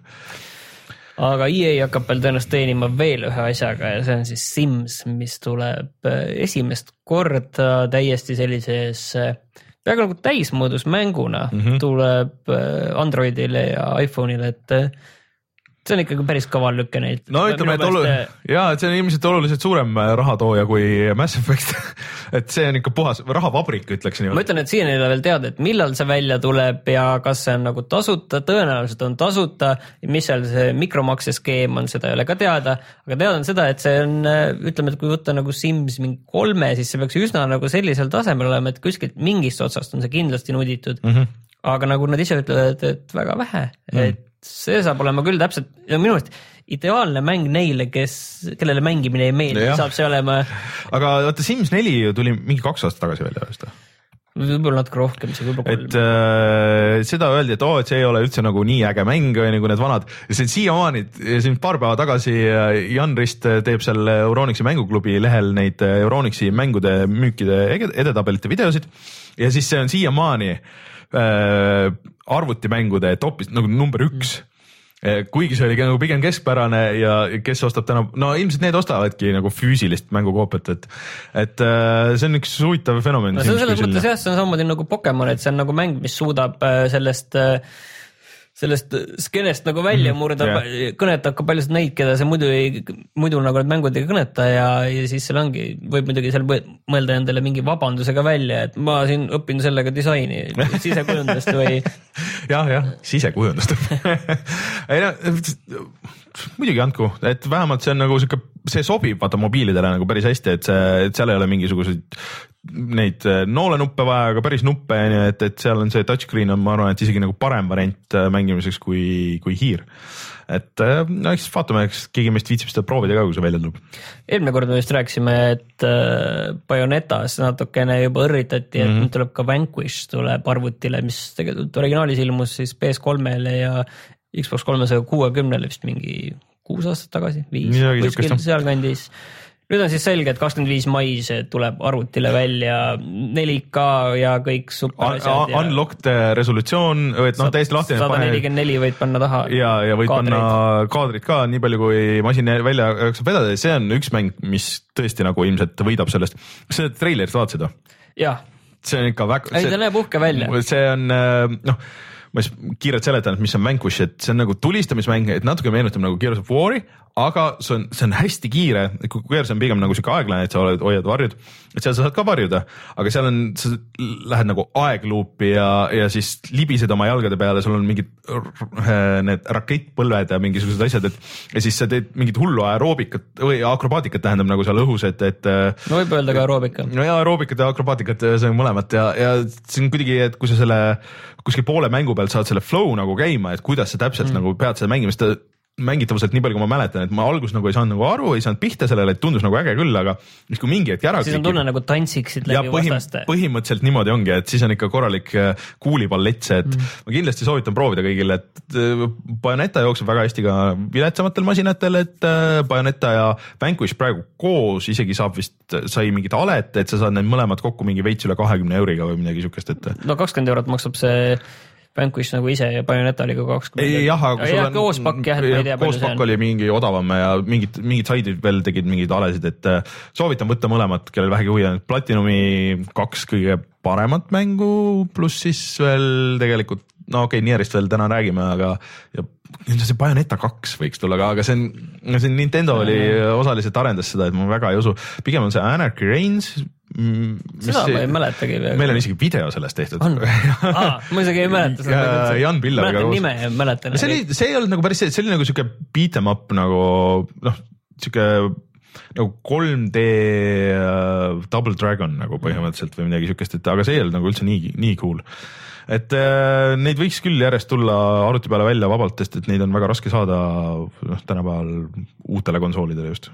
Aga E A hakkab veel tõenäoliselt teenima veel ühe asjaga ja see on siis Sims, mis tuleb esimest korda täiesti sellises peaaegu nagu täismoodus mänguna mm -hmm. tuleb Androidile ja iPhone'ile, et see on ikkagi päris kaval lükke neid. No ütleme, et olu... jaa, et see on ilmselt oluliselt suurem rahatooja kui Mass Effect. Et see on ikka puhas rahavabrik, ütleks nii. Ma ütlen, et siin ei ole veel teada, et millal see välja tuleb ja kas see on nagu tasuta, tõenäoliselt on tasuta, mis seal see mikromakseskeem on, seda ei ole ka teada, aga teada on seda, et see on, ütleme, et kui võtta nagu Sims mingi kolme, siis see peaks üsna nagu sellisel tasemel olema, et kuskilt mingist otsast on see kindlasti nuditud, mm -hmm. aga nagu nad ise ütlevad, et väga vähe, mm -hmm. et see saab olema küll täpselt, minu arust ideaalne mäng neile, kes, kellele mängimine ei meeldi, saab see olema. Aga vaata Sims neli tuli mingi kaks aastat tagasi välja vist. Võib-olla natuke rohkem, see võib-olla kolm. Et äh, seda öeldi, et oo, et see ei ole üldse nagu nii äge mäng või nagu need vanad. Ja see on siiamaani, siin paar päeva tagasi Jan Rist teeb seal Euronixi mänguklubi lehel neid Euronixi mängude müükide edetabelite videosid ja siis see on siiamaani Äh, arvutimängude topis nagu number üks mm. kuigi see oli nagu pigem keskpärane ja kes ostab täna, no ilmselt need ostavadki nagu füüsilist mängukoopiat, et et see on üks huvitav fenomen. No see on selles mõttes jah, see on samamoodi nagu Pokemon, et see on nagu mäng, mis suudab sellest sellest skeenest nagu välja murda mm, yeah. kõnetab ka paljusid neid, keda see muidu ei, muidu nagu need mängud ei kõneta ja, ja siis seal ongi, võib muidugi seal mõelda endale mingi vabandusega välja, et ma siin õpin sellega disaini, sisekujundust või jah, jah, sisekujundust ei no, muidugi andku, et vähemalt see on nagu siuke, see sobib vaata mobiilidele nagu päris hästi, et see, et seal ei ole mingisuguseid neid noolenuppe vaja, aga päris nuppe, et, et seal on see touchscreen on, ma arvan, et isegi nagu parem variant mängimiseks kui, kui hiir. Et no eks vaatame, eks keegi meist viitsib seda proovida ka, kui see välja tuleb. Eelmine kord me vist rääkisime, et Bayonetas natukene juba õrritati, et mm-hmm. tuleb ka Vanquish tuleb arvutile, mis tegelikult originaalis ilmus siis P S kolmele ja Xbox kolmesaja kuuekümnele vist mingi kuus aastat tagasi, viis, kuskil sealkandis. Nüüd on siis selge, et kakskümmend viis mais tuleb arvutile välja neli K ja kõik super asjad. Un unlocked resolutsioon, et noh, täiesti lahti. sada nelikümmend neli võid panna taha. Ja, ja võid kaadrid. panna kaadrid ka nii palju, kui masin välja saab vedada. See on üks mäng, mis tõesti nagu ilmselt võidab sellest. Kas see treilerit vaatasid? Jah. See on ikka väga... Ei, ta näeb uhke välja. See on, noh... ma siis kiirelt seletan, et mis on Vanquish, et see on nagu tulistamismäng, et natuke meenutab nagu Gears of War'i, aga see on, see on hästi kiire, kui Gears on pigem nagu siuke aeglane, et sa oled, hoiad varjud, et seal sa saad ka varjuda, aga seal on, sa lähed nagu aegluupi ja, ja siis libised oma jalgade peale, sul on mingid need rakettpõlved ja mingisugused asjad, et ja siis sa teed mingit hullu aeroobikat või akrobaatikat tähendab nagu seal õhus, et, et no võib öelda ka aeroobika. No ja aeroobikat ja akrobaatikat, see on mõlemat ja, ja see on kuidagi, et kui sa selle kuskil poole mängu pealt saad selle flow nagu käima, et kuidas sa täpselt mm. nagu pead seda mängimist mängitavuselt nii palju, kui ma mäletan, et ma algus nagu ei saanud nagu aru, ei saanud pihta sellele, et tundus nagu äge küll, aga mis kui mingi hetk ära siis on tunne nagu tantsiksid läbi põhim, vastaste. Põhimõtteliselt niimoodi ongi, et siis on ikka korralik kuulipallett see, et mm. ma kindlasti soovitan proovida kõigile, et Bayonetta jookseb väga hästi ka viletsamatel masinatel, et Bayonetta ja Vanquish praegu koos isegi saab vist, sai mingit alet, et sa saad need mõlemad kokku mingi veits üle kahekümne euriga või midagi sükest, et no kakskümmend eurot maksab see Vanquish nagu ise ja Bayonetta oli ka kakskümmend. Ei, jah, aga ja, koospakk, jah, et ma ei tea, palju see on. Koospakk oli mingi odavam ja mingid, mingid saidid veel tegid mingid alesid, et soovitan võtta mõlemat, kellel vähegi huvi on. Platinumi kaks kõige paremat mängu, pluss siis veel tegelikult, no okei, okay, Nierist veel täna räägime, aga ja see Bayonetta kaks võiks tulla ka, aga see on, see Nintendo oli osaliselt arendas seda, et ma väga ei usu. Pigem on see Anarchy Reigns, seda ma ei mäletagi. Meil on isegi video sellest tehtud. On? Aa, ma isegi ei mäleta seda. Ja Jan Pillariga mäletan nime ja mäletan. See, oli, see ei olnud nagu päris see, see oli nagu siuke beat em up nagu, noh, siuke nagu kolm D uh, Double Dragon nagu põhimõtteliselt või midagi siukest, et aga see ei olnud nagu üldse nii, nii cool. Et äh, neid võiks küll järjest tulla arvuti peale välja vabalt, sest et neid on väga raske saada noh, tänapäeval uutele konsoolidele just.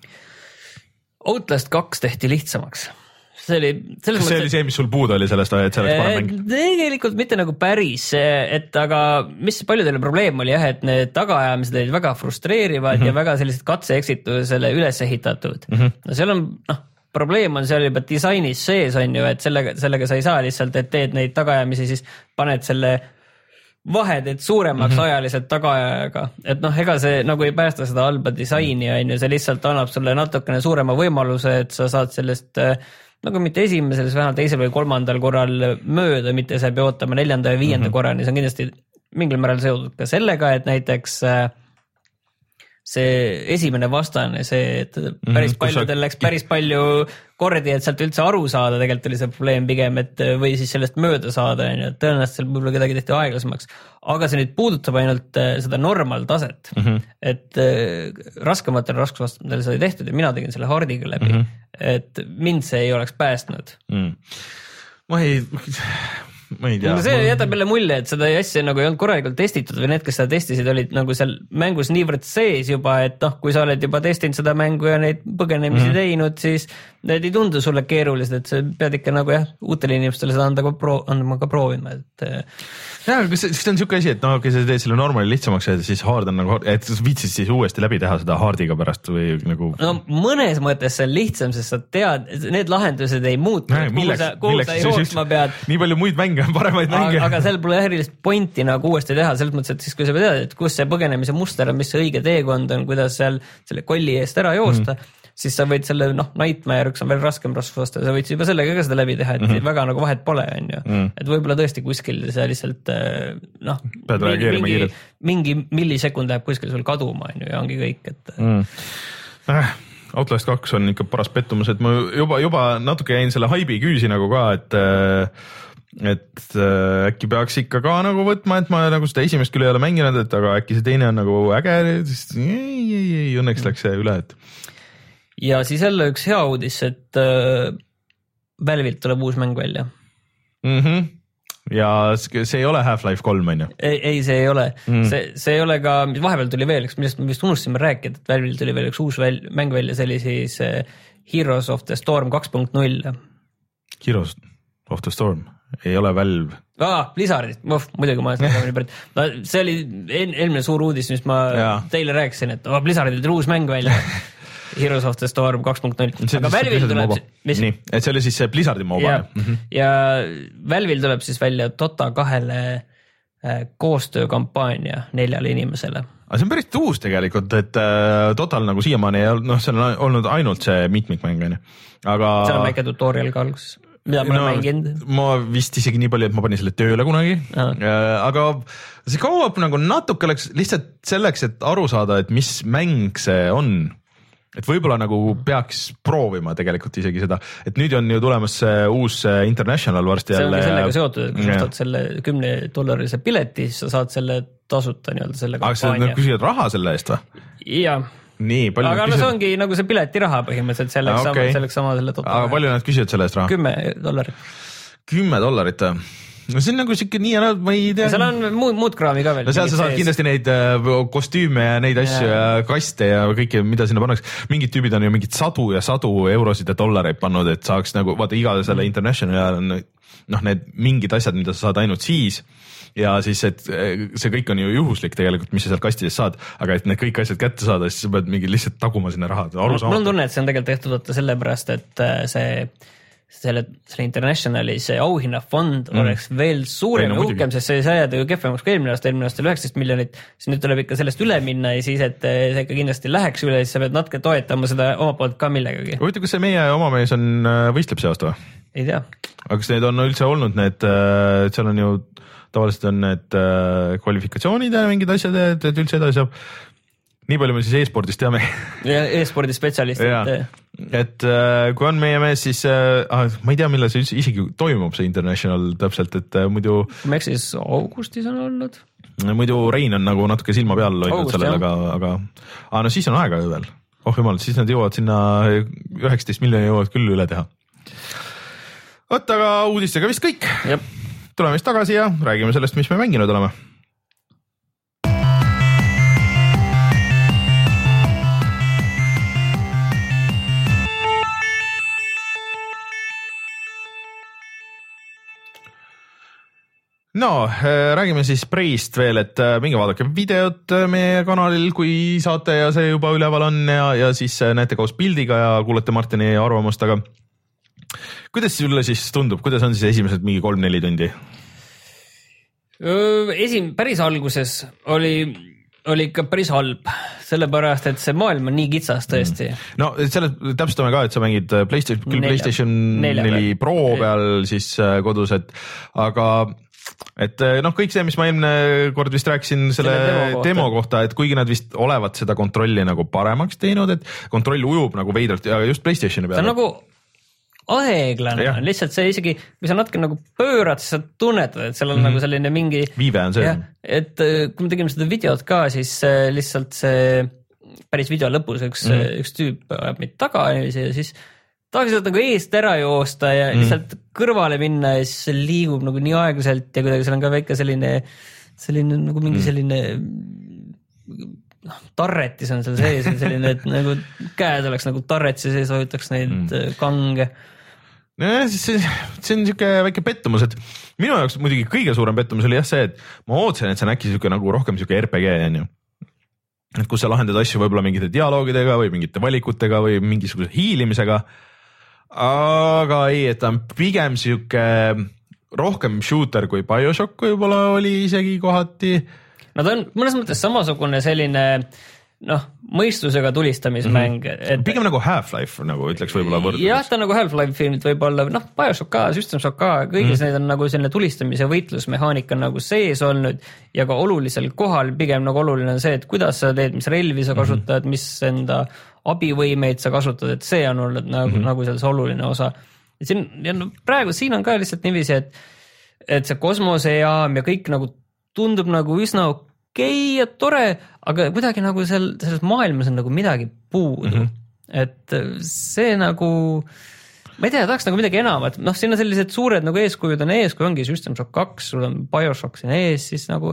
Outlast kaks tehti lihtsamaks. See oli, selles see mõttes, oli see, mis sul puud oli sellest, et see oleks parem mäng? Tegelikult mitte nagu päris, et aga mis paljudele probleem oli jah, et need tagaajamised olid väga frustreerivad mm -hmm. ja väga sellised katse-eksitusele üles ehitatud. Mm -hmm. No seal on, noh, probleem on seal juba disainis sees on ju, et sellega, sellega sa ei saa lihtsalt, et teed neid tagaajamisi, siis paned selle vahed, et suuremaks mm -hmm. ajaliselt tagaajaga, et noh, ega see nagu ei päästa seda halba disaini on ju, see lihtsalt annab sulle natukene suurema võimaluse, et sa saad sellest nagu mitte esimesel, vähemalt teisel või kolmandal korral mööda, mitte sa ei pea ootama neljanda ja viienda mm -hmm. korrani, see on kindlasti mingil määral seotud ka sellega, et näiteks see esimene vastane, see, et päris mm, paljudel läks päris palju kordi, et sealt üldse aru saada, tegelikult oli see probleem pigem, et või siis sellest mööda saada, tõenäoliselt seal võib-olla kedagi tehti aeglasemaks, aga see nüüd puudutab ainult seda normaaltaset, mm -hmm. et äh, raskematel raskusvastandel sai tehtud ja mina tegin selle hardiga läbi, mm -hmm. et mind see ei oleks päästnud. Mm. Ma ei... ma ei tea. No see jätab jälle mulje, et seda asja nagu ei olnud korralikult testitud või need, kes seda testisid, olid nagu seal mängus niivõrd sees juba, et noh, kui sa oled juba testinud seda mängu ja neid põgenemisi mm -hmm. teinud, siis need ei tundu sulle keerulised, et sa pead ikka nagu jah, uutele inimestele seda anda ka, pro, anda ka proovima, et jah, aga see, see on siuke asi, et no kui sa teed selle normali lihtsamaks, siis hard on nagu, et viitsid siis uuesti läbi teha seda hardiga pärast või nagu... No mõnes mõttes see on lihtsam, sest sa tead, need lahendused ei muutu, kuhu sa, kuhu sa jooksma pead. Nii palju muid mänge on paremaid mänge. Aga, aga seal pole erilist pointi nagu uuesti teha, selles mõttes, et siis kui sa tead, et kus see põgenemise muster on, mis see õige teekond on, kuidas seal selle kolli eest ära joosta, mm. siis sa võid selle, noh, Nightmare, üks on veel raskem rasvusaste, sa võid juba sellega ka seda läbi teha, et mm -hmm. väga nagu vahet pole, on ju. Mm. Et võib-olla tõesti kuskil see lihtsalt, noh, mingi, mingi, mingi millisekund läheb kuskil sul kaduma, on ju, ja ongi kõik, et mm. äh. Outlast kaks on ikka paras pettumus, et ma juba, juba natuke jäin selle haibi küüsi nagu ka, et et äkki peaks ikka ka nagu võtma, et ma nagu seda esimest küll ei ole mänginud, et aga äkki see teine on nagu äge, siis ei, ei, ei, õnneks läks see üle, et. Ja siis jälle üks hea uudis, et äh, Valve'ilt tuleb uus mäng välja. Mhm. Ja see ei ole Half-Life kolm, on ju? Ei, ei, see ei ole. Mm. See, see ei ole ka, vahepeal tuli veel üks, millest me vist unustasime rääkida, et Valve'il tuli veel üks uus väl, mäng välja, see oli siis Heroes of the Storm kaks punkt null. Heroes of the Storm, ei ole Valve. Ah, Blizzardit, muidugi ma olen no, see oli eelmine suur uudis, mis ma ja. teile rääkisin, et oh, Blizzardil tuli uus mäng välja. Heroes of the Storm kaks punkt null. Aga Valve'il tuleb... Mis? Nii, et see oli siis Blizzardi MOBA. Ja, mm -hmm. ja Valve'il tuleb siis välja Dota kahele koostöökampaania neljale inimesele. Aga see on päris uus tegelikult, et Dotal nagu siiamaani ei olnud, noh, see on olnud ainult see mitmikmäng, on ju. Aga... See on väike tutorial ka alguses. Mida ma no, olen mänginud? Ma vist isegi nii palju, et ma panin selle tööle kunagi. Aga see co-op nagu natuke oleks lihtsalt selleks, et aru saada, et mis mäng see on. Et võib-olla nagu peaks proovima tegelikult isegi seda, et nüüd on ju tulemas uus International varsti jälle. See ongi sellega seotud, et kui sa ostad selle kümne dollarise pileti, siis sa saad selle tasuta nii-öelda selle kampaania. Aga sa küsivad raha selle eest või? Jah. Nii, palju aga no see ongi nagu see piletiraha põhimõtteliselt selleks, ah, okay. sama, selleks sama selle total. Aga palju nad küsivad selle eest raha? Kümme dollarit. Kümme dollarit või? No see on nagu siuke nii ära, ma ei tea. Ja seal on muud, muud kraami ka veel. No seal sa saad sees. Kindlasti neid kostüüme ja neid asju ja, ja kaste ja kõike, mida sinna pannakse. Mingid tüübid on ju mingid sadu ja sadu eurosid ja dollareid pannud, et saaks nagu, vaata iga selle mm. International on noh, need mingid asjad, mida sa saad ainult siis. Ja siis, et see kõik on ju juhuslik tegelikult, mis sa seal kastides saad, aga et need kõik asjad kätte saada, siis sa pead mingi lihtsalt taguma sinna raha. Mul on tunne, et see on tegelikult tehtud sellepärast, et see selle, selle Internationali see auhinnafond mm. oleks veel suurem ja uhkem, sest see sai ju kehvemaks kui eelmine aasta, eelmine aasta oli üheksateist miljonit, siis nüüd tuleb ikka sellest üle minna ja siis, et see ikka kindlasti läheks üle, siis sa pead natuke toetama seda oma poolt ka millegagi. Huvitav, kas see meie oma mees on võistleb see aasta või? Ei tea. Aga kas need on üldse olnud need, seal on ju tavaliselt on need kvalifikatsioonid ja mingid asjad, et üldse edasi saab. Nii palju me siis e-spordist teame. Ja e-spordi spetsialist. Et, et kui on meie mees, siis ah, ma ei tea, millal see isegi toimub see International täpselt, et muidu... Miks siis augustis on olnud? Muidu Rein on nagu natuke silma peal loidnud sellele, aga, aga ah, no siis on aega ju veel. Oh jumal, siis nad jõuavad sinna üheksateist miljoni jõuavad küll üle teha. Oot, aga uudistega vist kõik. Jep. Tuleme vist tagasi ja räägime sellest, mis me mänginud oleme. No, räägime siis Preist veel, et minge vaadake videot meie kanalil, kui saate ja see juba üleval on ja, ja siis näete koos pildiga ja kuulete Martini arvamust, aga kuidas sulle siis tundub, kuidas on siis esimesed mingi kolm-neli tundi? Esim, päris alguses oli, oli ikka päris halb, sellepärast, et see maailm on nii kitsas tõesti. No selle täpsustame ka, et sa mängid PlayStation, küll Nelja. PlayStation neli Pro peal siis kodus, et aga... et noh, kõik see, mis ma eelmine kord vist rääkisin selle, selle demo, kohta. demo kohta, et kuigi nad vist olevat seda kontrolli nagu paremaks teinud, et kontroll ujub nagu veidralt ja just PlayStationi peale. See on nagu aeglane, lihtsalt see isegi, kui sa natuke nagu pöörad, siis sa tunnetad, et seal on mm -hmm. nagu selline mingi... Viive on see. Ja, et kui me tegime seda videot ka, siis lihtsalt see päris video lõpus üks, mm -hmm. üks tüüp ajab meid taga ja siis tahaks sealt nagu eest ära joosta ja mm. lihtsalt kõrvale minna ja siis liigub nagu nii aeglaselt ja kuidagi seal on ka väike selline, selline nagu mingi selline noh, tarretis on seal sees, selline, et nagu käed oleks nagu tarretsi sees, hoitaks neid mm. kange. No, see, see on siuke väike pettumus, et minu jaoks muidugi kõige suurem pettumus oli jah see, et ma ootsin, et see on äkki siuke nagu rohkem siuke R P G on ju. Et kus sa lahendad asju võib-olla mingite dialoogidega või mingite valikutega või mingisuguse hiilimisega. Aga ei, et ta on pigem siuke rohkem shooter kui BioShock võib-olla oli isegi kohati. No ta on mõnes mõttes samasugune selline, noh, mõistusega tulistamismäng mm. -hmm. pigem nagu Half-Life nagu ütleks võib-olla võrdluses. jah, ta on nagu Half-Life filmid võib-olla, noh, BioShock ka, System Shock ka, kõigis mm. need on nagu selline tulistamise võitlusmehaanika nagu sees olnud ja ka olulisel kohal pigem nagu oluline on see, et kuidas sa teed, mis relvi sa kasutad, mm. mis enda abivõimeid sa kasutad, et see on olnud nagu, mm. nagu selles oluline osa. Ja siin, ja no, praegu siin on ka lihtsalt niiviisi, et, et see kosmosejaam ja kõik nagu tundub nagu üsna okei okay ja tore, aga kuidagi nagu seal, selles maailmas on nagu midagi puudu. Mm -hmm. Et see nagu, ma ei tea, tahaks nagu midagi enamat. Noh, siin on sellised suured nagu eeskujud on ees, kui ongi System Shock kaks, sul on BioShock siin ees, siis nagu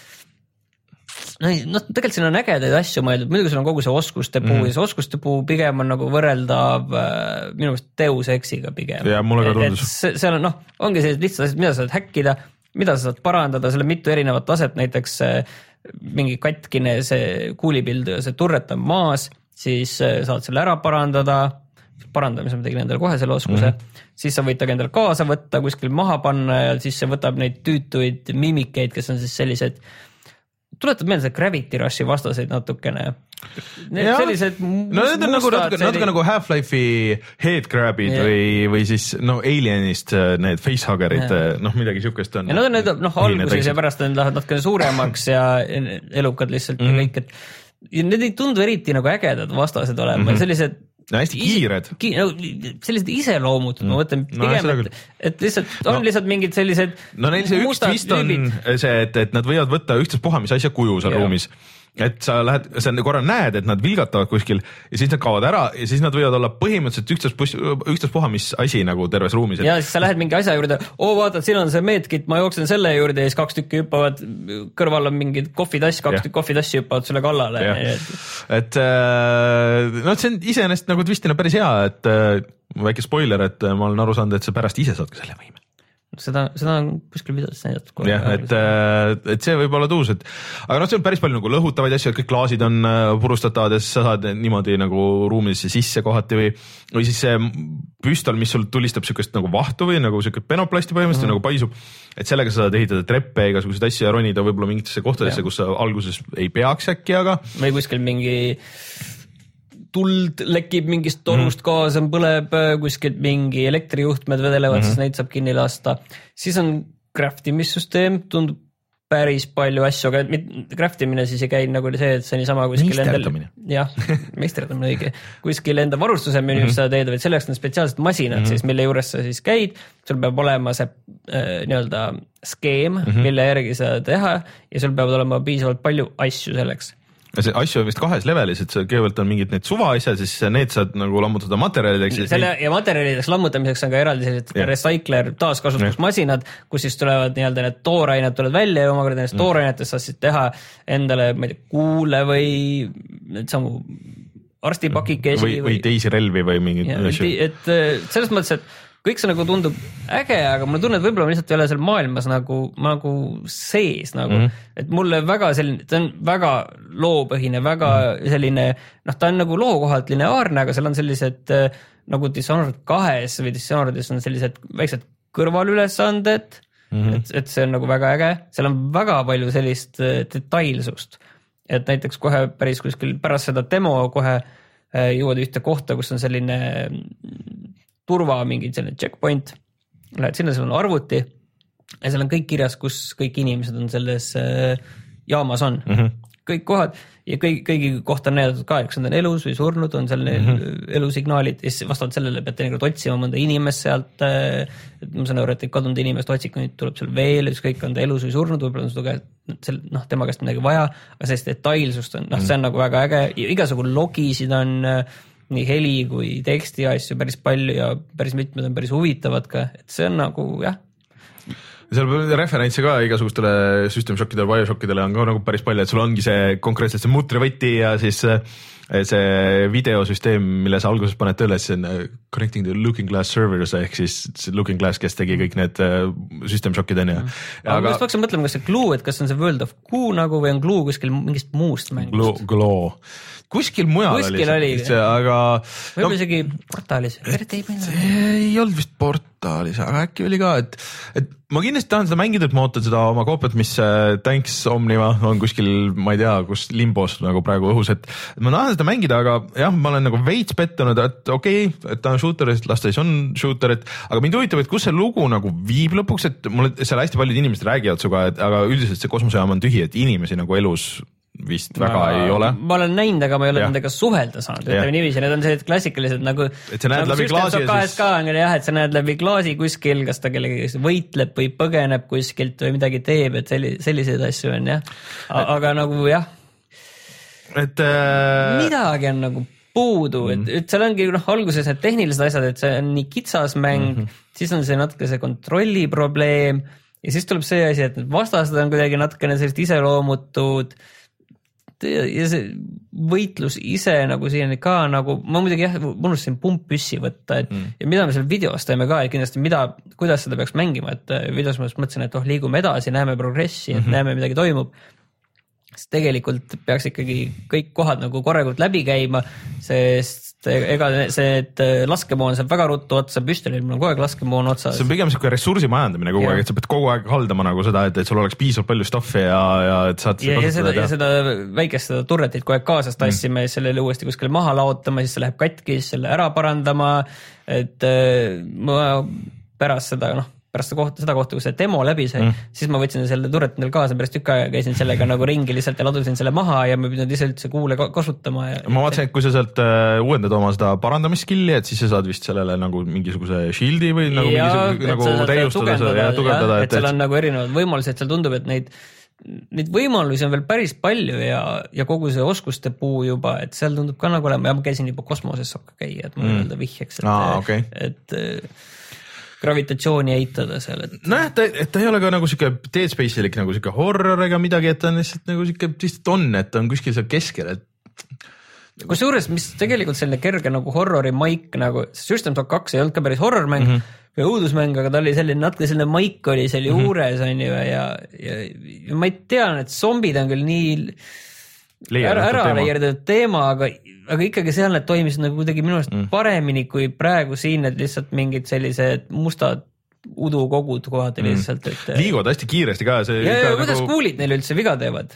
no, no tegelikult siin on ägedaid asju mõeldud, muidugi sul on kogu see oskuste puu mm -hmm. ja see oskuste puu pigem on nagu võrreldav äh, minu meelest Deus Exiga pigem. Ja mulle ka tundus. Seal on, noh, ongi sellised lihtsad asjad, mida sa saad häkkida, mida sa saad parandada, selle mitu erinevat taset, näiteks mingi katkine see kuulipild ja see turret on maas, siis saad selle ära parandada, parandamise ma tegin endale kohe selle oskuse, mm -hmm. siis sa võid ta endale kaasa võtta, kuskil maha panna ja siis see võtab neid tüütuid mimikeid, kes on siis sellised, tuletab meelde Gravity Rushi vastaseid natukene. Need ja. sellised must, no need on nagu natuke, selli... natuke nagu Half-Life'i headcrabid yeah. või, või siis no Alienist need facehuggerid yeah., noh midagi siukest on. Ja nad on need noh alguses ja pärast need lähevad natuke suuremaks ja elukad lihtsalt mm -hmm. ja kõik, et ja need ei tundu eriti nagu ägedad vastased olema mm, -hmm. sellised no hästi kiired. Ki, no, sellised iseloomutud, ma mõtlen pigem, no, et, et lihtsalt on no, lihtsalt mingid sellised no neil see üks twist on see, et, et nad võivad võtta ükstaspuha mis asja kuju seal yeah. ruumis. Et sa lähed, sa korra näed, et nad vilgatavad kuskil ja siis nad kaovad ära ja siis nad võivad olla põhimõtteliselt ükstaspuha, ükstaspuha mis asi nagu terves ruumis. Ja siis sa lähed mingi asja juurde, oo vaatad, siin on see medkit, ma jooksen selle juurde ja siis kaks tükki hüppavad, kõrval on mingid kohvitass, kaks tükki kohvitassi hüppavad sulle kallale. Et, et no see on iseenesest nagu twistina päris hea, et väike spoiler, et ma olen aru saanud, et sa pärast ise saad ka selle võime. Seda, seda on kuskil videodes näidatud. jah, et, et see võib olla tuus, et aga noh, see on päris palju nagu lõhutavaid asju, et kõik klaasid on purustatavad ja siis sa saad niimoodi nagu ruumidesse sisse kohati või, või siis see püstol, mis sul tulistab siukest nagu vahtu või nagu siuke penoplasti põhimõtteliselt mm -hmm. nagu paisub, et sellega sa saad ehitada treppe, igasuguseid asju ja ronida võib-olla mingitesse kohtadesse, kus sa alguses ei peaks äkki, aga või kuskil mingi tuld lekib mingist torust mm. kaasa, põleb kuskilt mingi elektrijuhtmed vedelevad, mm -hmm. siis neid saab kinni lasta. Siis on craftimissüsteem, tundub päris palju asju, aga craftimine siis ei käi nagu see, et see niisama kuskil endal, jah, meisterdamine õige, kuskil enda varustuse menüüs mm -hmm. seda teed, vaid selleks on spetsiaalsed masinad mm -hmm. siis, mille juures sa siis käid, sul peab olema see äh, nii-öelda skeem mm, -hmm. mille järgi seda teha ja sul peavad olema piisavalt palju asju selleks. See asju on vist kahes levelis, et kõigepealt on mingid need suva asjad, siis need saad nagu lammutada materjalideks. Selle ja materjalideks lammutamiseks on ka eraldi sellised yeah. recycler taaskasutusmasinad, yeah. kus siis tulevad nii-öelda need toorained tulevad välja ja omakorda nendest mm. toorainetest saad siis teha endale, ma ei tea, kuule või need samu arstipakikesi või, või teisi relvi või mingid ja, asju. Et selles mõttes, et kõik see nagu tundub äge, aga mulle tunned võib-olla lihtsalt ei ole seal maailmas nagu, nagu sees nagu, mm -hmm. et mulle väga selline, ta on väga loopõhine, väga mm -hmm. selline, noh, ta on nagu loo kohalt lineaarne, aga seal on sellised nagu Dishonored kahes või Dishonoredis on sellised väiksed kõrvalülesanded, mm -hmm. et, et see on nagu väga äge, seal on väga palju sellist detailsust, et näiteks kohe päris kuskil pärast seda demo kohe jõuad ühte kohta, kus on selline turva mingi selline checkpoint, lähed sinna, seal on arvuti ja seal on kõik kirjas, kus kõik inimesed on selles jaamas on. Mm -hmm. kõik kohad ja kõik, kõigi kohta on näidatud ka, kas on elus või surnud, on seal mm -hmm. elusignaalid ja siis vastavalt sellele pead teinekord otsima mõnda inimest sealt, et ma saan aru, et kadunud inimest otsik, nüüd tuleb seal veel, ükskõik on ta elus või surnud, võib-olla on seda käest, noh, tema käest midagi vaja, aga sellist detailsust on, noh, see on nagu väga äge, igasugu logisid on nii heli kui teksti asju päris palju ja päris mitmed on päris huvitavad ka, et see on nagu jah. Seal referentse ka igasugustele System Shockidele, BioShockidele on ka nagu päris palju, et sul ongi see konkreetselt see mutrivõti ja siis see videosüsteem, mille sa alguses paned tööle, see on connecting the Looking Glass servers ehk siis Looking Glass, kes tegi kõik need System Shockid on ju. aga ma just hakkasin mõtlema, kas see Glue, et kas on see World of Goo nagu või on Glue kuskil mingist muust mängust? Glue, kuskil mujal kuskil oli see, aga võib-olla no, isegi portaalis, ei olnud vist portaalis, aga äkki oli ka, et, et ma kindlasti tahan seda mängida, et ma ootan seda oma koopiat, mis Thanks Omniva on kuskil, ma ei tea, kus limbos nagu praegu õhus, et ma tahan seda mängida, aga jah, ma olen nagu veits pettunud, et okei okay,, et ta on shooter, las ta siis on shooter, et aga mind huvitab, et kus see lugu nagu viib lõpuks, et mulle seal hästi paljud inimesed räägivad suga, et aga üldiselt see kosmosejaam on tühi, et inimesi nagu elus vist väga ma, ei ole. Ma olen näinud, aga ma ei ole nendega suhelda saanud, ütleme niiviisi, need on sellised klassikalised nagu et sa näed nagu läbi klaasi ja siis ka on jah, et sa näed läbi klaasi kuskil, kas ta kellega võitleb või põgeneb kuskilt või midagi teeb, et selli, selliseid asju on jah, aga et, nagu jah et äh... midagi on nagu puudu, et, et seal ongi noh, alguses need tehnilised asjad, et see on nii kitsas mäng mm, -hmm. siis on see natuke see kontrolli probleem ja siis tuleb see asi, et need vastased on kuidagi natukene sellist iseloomutud ja see võitlus ise nagu siiani ka nagu, ma muidugi jah, unustasin pumppüssi võtta, et mm. ja mida me seal videos teeme ka, et kindlasti mida, kuidas seda peaks mängima, et videos ma just mõtlesin, et oh, liigume edasi, näeme progressi, et mm -hmm. näeme, midagi toimub. Sest tegelikult peaks ikkagi kõik kohad nagu korralikult läbi käima, sest ega see, et laskemoon saab väga ruttu otsa, püstolil mul on kogu aeg laskemoon otsas. See on pigem selline ressursi majandamine kogu aeg, et sa pead kogu aeg haldama nagu seda, et, et sul oleks piisavalt palju stuffi ja, ja et saad ja, ja, seda, ja seda väikest seda turretit kogu aeg kaasas tassime mm. ja sellele uuesti kuskile maha laotama, siis see läheb katki, selle ära parandama, et ma pärast seda, noh, pärast seda kohta, seda kohta, kui see demo läbi sai, mm. siis ma võtsin selle turret endal kaasa, pärast tükk aega käisin sellega nagu ringi lihtsalt ja ladusin selle maha ja ma pidin ise üldse kuule kasutama. Ja ma vaatasin, et kui sa sealt uuendad oma seda parandamiskilli, et siis sa saad vist sellele nagu mingisuguse shieldi või nagu, ja, nagu täiustada seda ja tugevdada. Et, et seal on nagu erinevad võimalused, seal tundub, et neid, neid võimalusi on veel päris palju ja, ja kogu see oskuste puu juba, et seal tundub ka nagu olema ja ma käisin juba kosmoses hakka käia, et ma mm. öelda vihjeks, et, Aa, okay. et gravitatsiooni eitada seal. Et... Nojah, ta, et ta ei ole ka nagu siuke Dead Space'ilik nagu siuke horror ega midagi, et ta on lihtsalt nagu siuke lihtsalt on, et ta on kuskil seal keskel, et kus juures, mis tegelikult selline kerge nagu horrori maik nagu, System Shock kaks ei olnud ka päris horrormäng mm -hmm. või õudusmäng, aga ta oli selline natuke selline maik oli seal mm -hmm. juures on ju ja, ja, ja ma ei tea, need zombid on küll nii ära, ära leierdatud teema, aga aga ikkagi seal need toimisid nagu kuidagi minu arust mm. paremini kui praegu siin, et lihtsalt mingid sellised mustad udukogud kohad mm. lihtsalt. Et... liiguvad hästi kiiresti ka. See ja, ja nagu... kuidas kuulid neil üldse viga teevad?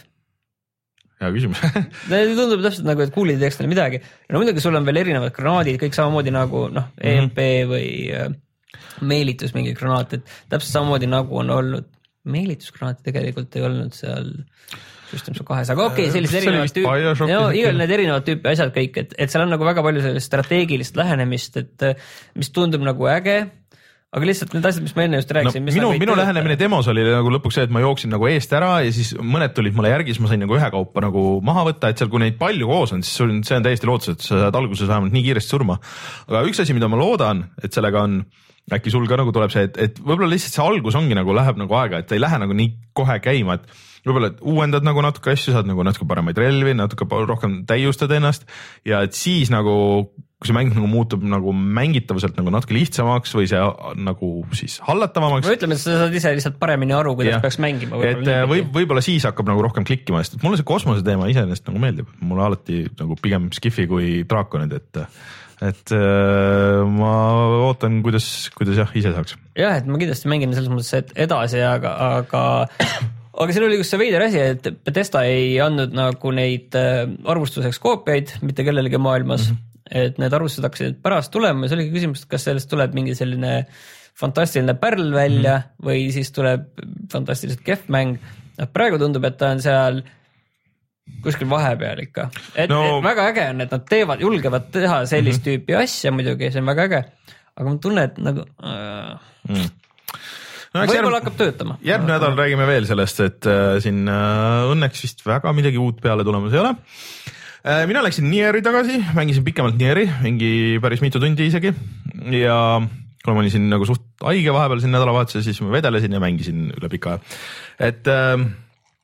Hea küsimus. Tundub täpselt nagu, et kuulid ei teeks neile midagi. No muidugi sul on veel erinevad granaadid, kõik samamoodi nagu noh, E M P mm. või äh, meelitus mingi granaat, et täpselt samamoodi nagu on olnud. Meelitusgranaati tegelikult ei olnud seal... System Shock kahes, aga okei okay,, sellised erinevad tüüpi, no, igal need erinevad tüüpi asjad kõik, et, et seal on nagu väga palju sellist strateegilist lähenemist, et mis tundub nagu äge, aga lihtsalt need asjad, mis ma enne just rääkisin. No, minu, nagu minu lähenemine demos oli nagu lõpuks see, et ma jooksin nagu eest ära ja siis mõned tulid mulle järgi, siis ma sain nagu ühe kaupa nagu maha võtta, et seal kui neid palju koos on, siis see on täiesti lootus, et sa saad alguses vähemalt nii kiiresti surma. Aga üks asi, mida ma loodan, et sellega on, äkki sul ka nagu tuleb see, et, et võib-olla lihtsalt see algus ongi nagu läheb nagu aega, et ei lähe nagu nii kohe käima, et võib-olla, et uuendad nagu natuke asju, saad nagu natuke paremaid relvi, natuke rohkem täiustad ennast ja et siis nagu, kui see mäng nagu muutub nagu mängitavuselt nagu natuke lihtsamaks või see nagu siis hallatavamaks. ma ütleme, et sa saad ise lihtsalt paremini aru, kuidas ja. peaks mängima. Et võib, võib-olla siis hakkab nagu rohkem klikkima, sest mulle see kosmose teema iseenesest nagu meeldib. Mulle alati nagu pigem Skifi kui Draakonid, et et äh, ma ootan, kuidas, kuidas jah, ise saaks. jah, et ma kindlasti mängin selles mõttes edasi, aga, aga aga siin oli just see veider asi, et Bethesda ei andnud nagu neid arvustuseks koopiaid mitte kellelegi maailmas, mm-hmm. et need arvustused hakkasid pärast tulema ja see oligi küsimus, kas sellest tuleb mingi selline fantastiline pärl välja mm-hmm. või siis tuleb fantastiliselt kehv mäng. Praegu tundub, et ta on seal kuskil vahepeal ikka. Et, no. et väga äge on, et nad teevad, julgevad teha sellist mm-hmm. tüüpi asja muidugi, see on väga äge, aga ma tunnen, et nagu... Äh, mm. No, võib-olla järg... hakkab töötama. Järgmine nädal räägime veel sellest, et äh, siin äh, õnneks vist väga midagi uut peale tulemas ei ole. Äh, mina läksin Nieri tagasi, mängisin pikemalt Nieri, mingi päris mitu tundi isegi ja kui ma olin siin nagu suht haige vahepeal siin nädalavahetuse, siis ma vedelesin ja mängisin üle pika aja. Et äh,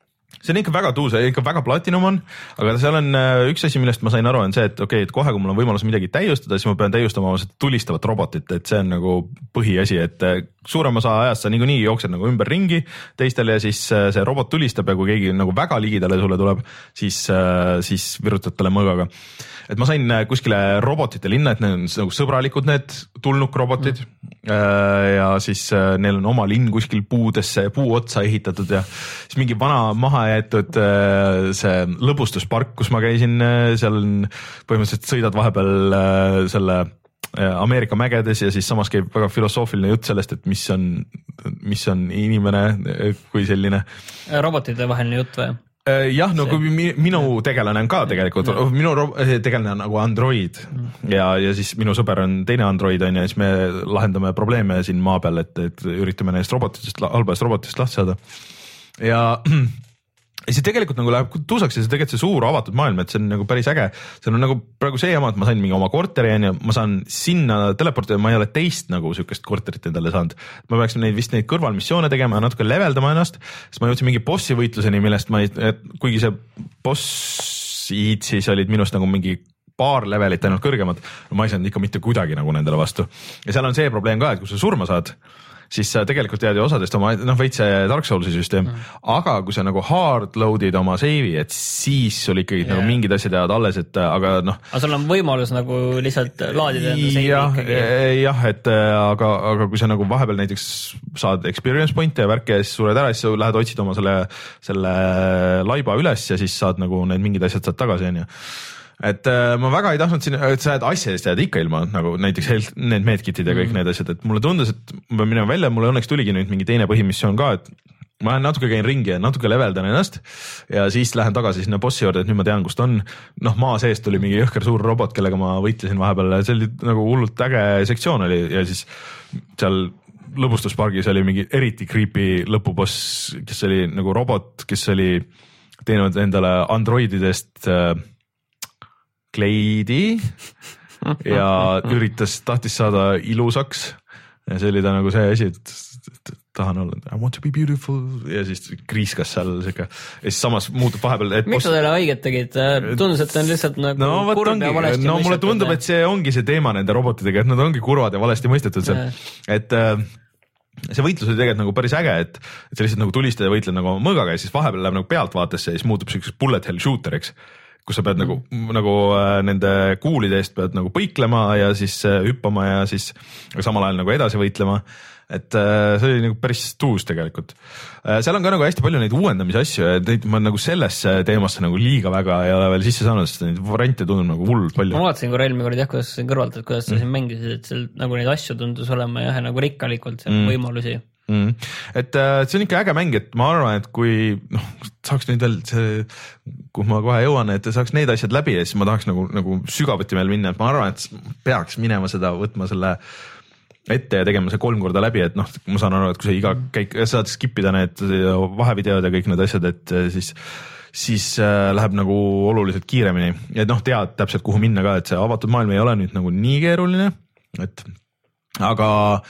see on ikka väga tuus, ikka väga platinum on, aga seal on üks asi, millest ma sain aru, on see, et okei okay,, et kohe, kui mul on võimalus midagi täiustada, siis ma pean täiustama oma tulistavat robotit, et see on nagu põhiasi, et suurem osa ajast sa niikuinii jooksed nagu ümber ringi teistele ja siis see robot tulistab ja kui keegi nagu väga ligidale sulle tuleb, siis, siis virutad talle mõõgaga. Et ma sain kuskile robotite linna, et need on nagu sõbralikud need tulnukrobotid mm. ja siis neil on oma linn kuskil puudesse, puu otsa ehitatud ja siis mingi vana maha jäetud see lõbustuspark, kus ma käisin, seal on põhimõtteliselt sõidad vahepeal selle Ameerika mägedes ja siis samas käib väga filosoofiline jutt sellest, et mis on, mis on inimene kui selline. Robotite vaheline jutt või? Jah, no kui minu tegelane on ka tegelikult, minu tegelane on nagu android ja, ja siis minu sõber on teine android on ja siis me lahendame probleeme siin maa peal, et, et üritame neist robotitest, halbast robotist lahti saada. Ja see tegelikult nagu läheb tuusaks ja see tegelikult see suur avatud maailm, et see on nagu päris äge. See on nagu praegu see jama, et ma sain mingi oma korteri ja ma saan sinna teleportida, ma ei ole teist nagu sükest korterit endale saanud. Ma peaks neid vist neid kõrvalmissioone tegema ja natuke leveldama ennast, sest ma jõudsin mingi bossi võitluseni, millest ma ei, kuigi see bossid siis olid minust nagu mingi paar levelit ainult kõrgemad, no ma ei saanud ikka mitte kuidagi nagu nendele vastu. Ja seal on see probleem ka, et kui sa surma saad, siis sa tegelikult tead ju osadest oma, noh veits see Dark Soulsi süsteem, mm. aga kui sa nagu hard load'id oma save'i, et siis sul ikkagi yeah. nagu mingid asjad jäävad alles, et aga noh. Aga sul on võimalus nagu lihtsalt laadida enda save'i jah, ikkagi. Jah, et aga, aga kui sa nagu vahepeal näiteks saad experience point'e ja värke ja siis sured ära, siis sa lähed otsid oma selle, selle laiba üles ja siis saad nagu need mingid asjad saad tagasi, on ju. Et äh, ma väga ei tahtnud siin, et sa jääd asjadest jääd ikka ilma, nagu näiteks health, need medkitid ja kõik mm. need asjad, et mulle tundus, et ma pean minema välja, mulle õnneks tuligi nüüd mingi teine põhimissioon ka, et ma natuke käin ringi ja natuke leveldan ennast ja siis lähen tagasi sinna bossi juurde, et nüüd ma tean, kust on. Noh, maa seest tuli mingi jõhker suur robot, kellega ma võitlesin vahepeal, see oli nagu hullult äge sektsioon oli ja siis seal lõbustuspargis oli mingi eriti creepy lõpuboss, kes oli nagu robot, kes oli teinud endale androididest äh, kleidi ja üritas, tahtis saada ilusaks ja see oli ta nagu see asi, et tahan olla I want to be beautiful ja siis kriiskas seal siuke ja siis samas muutub vahepeal et miks sa teile haiget tegid? Tundus, et ta on lihtsalt nagu no, kurb ongi, ja valesti no mulle tundub, et see ongi see teema nende robotidega, et nad ongi kurvad ja valesti mõistetud seal, et see võitlus oli tegelikult nagu päris äge, et, et sa lihtsalt nagu tulistad ja võitled nagu mõõgaga ja siis vahepeal läheb nagu pealtvaatesse ja siis muutub siukses bullet hell shooteriks, kus sa pead nagu, nagu nende kuulide eest pead nagu põiklema ja siis hüppama ja siis samal ajal nagu edasi võitlema. Et see oli nagu päris tuus tegelikult. Seal on ka nagu hästi palju neid uuendamise asju ja neid ma nagu sellesse teemasse nagu liiga väga ei ole veel sisse saanud, sest neid variante tundub nagu hullult palju. Ma vaatasin korra eelmine kord jah, kuidas siin kõrvalt, et kuidas sa siin mm. mängisid, et seal nagu neid asju tundus olema jah, nagu rikkalikult mm. võimalusi. Mm. Et see on ikka äge mäng, et ma arvan, et kui noh, saaks nüüd veel see, kui ma kohe jõuan, et saaks need asjad läbi ja siis ma tahaks nagu, nagu sügavuti veel minna, et ma arvan, et peaks minema seda, võtma selle ette ja tegema see kolm korda läbi, et noh, ma saan aru, et kui sa iga käik, saad skipida need vahevideod ja kõik need asjad, et siis siis läheb nagu oluliselt kiiremini ja noh, tead täpselt kuhu minna ka, et see avatud maailm ei ole nüüd nagu nii keeruline, et aga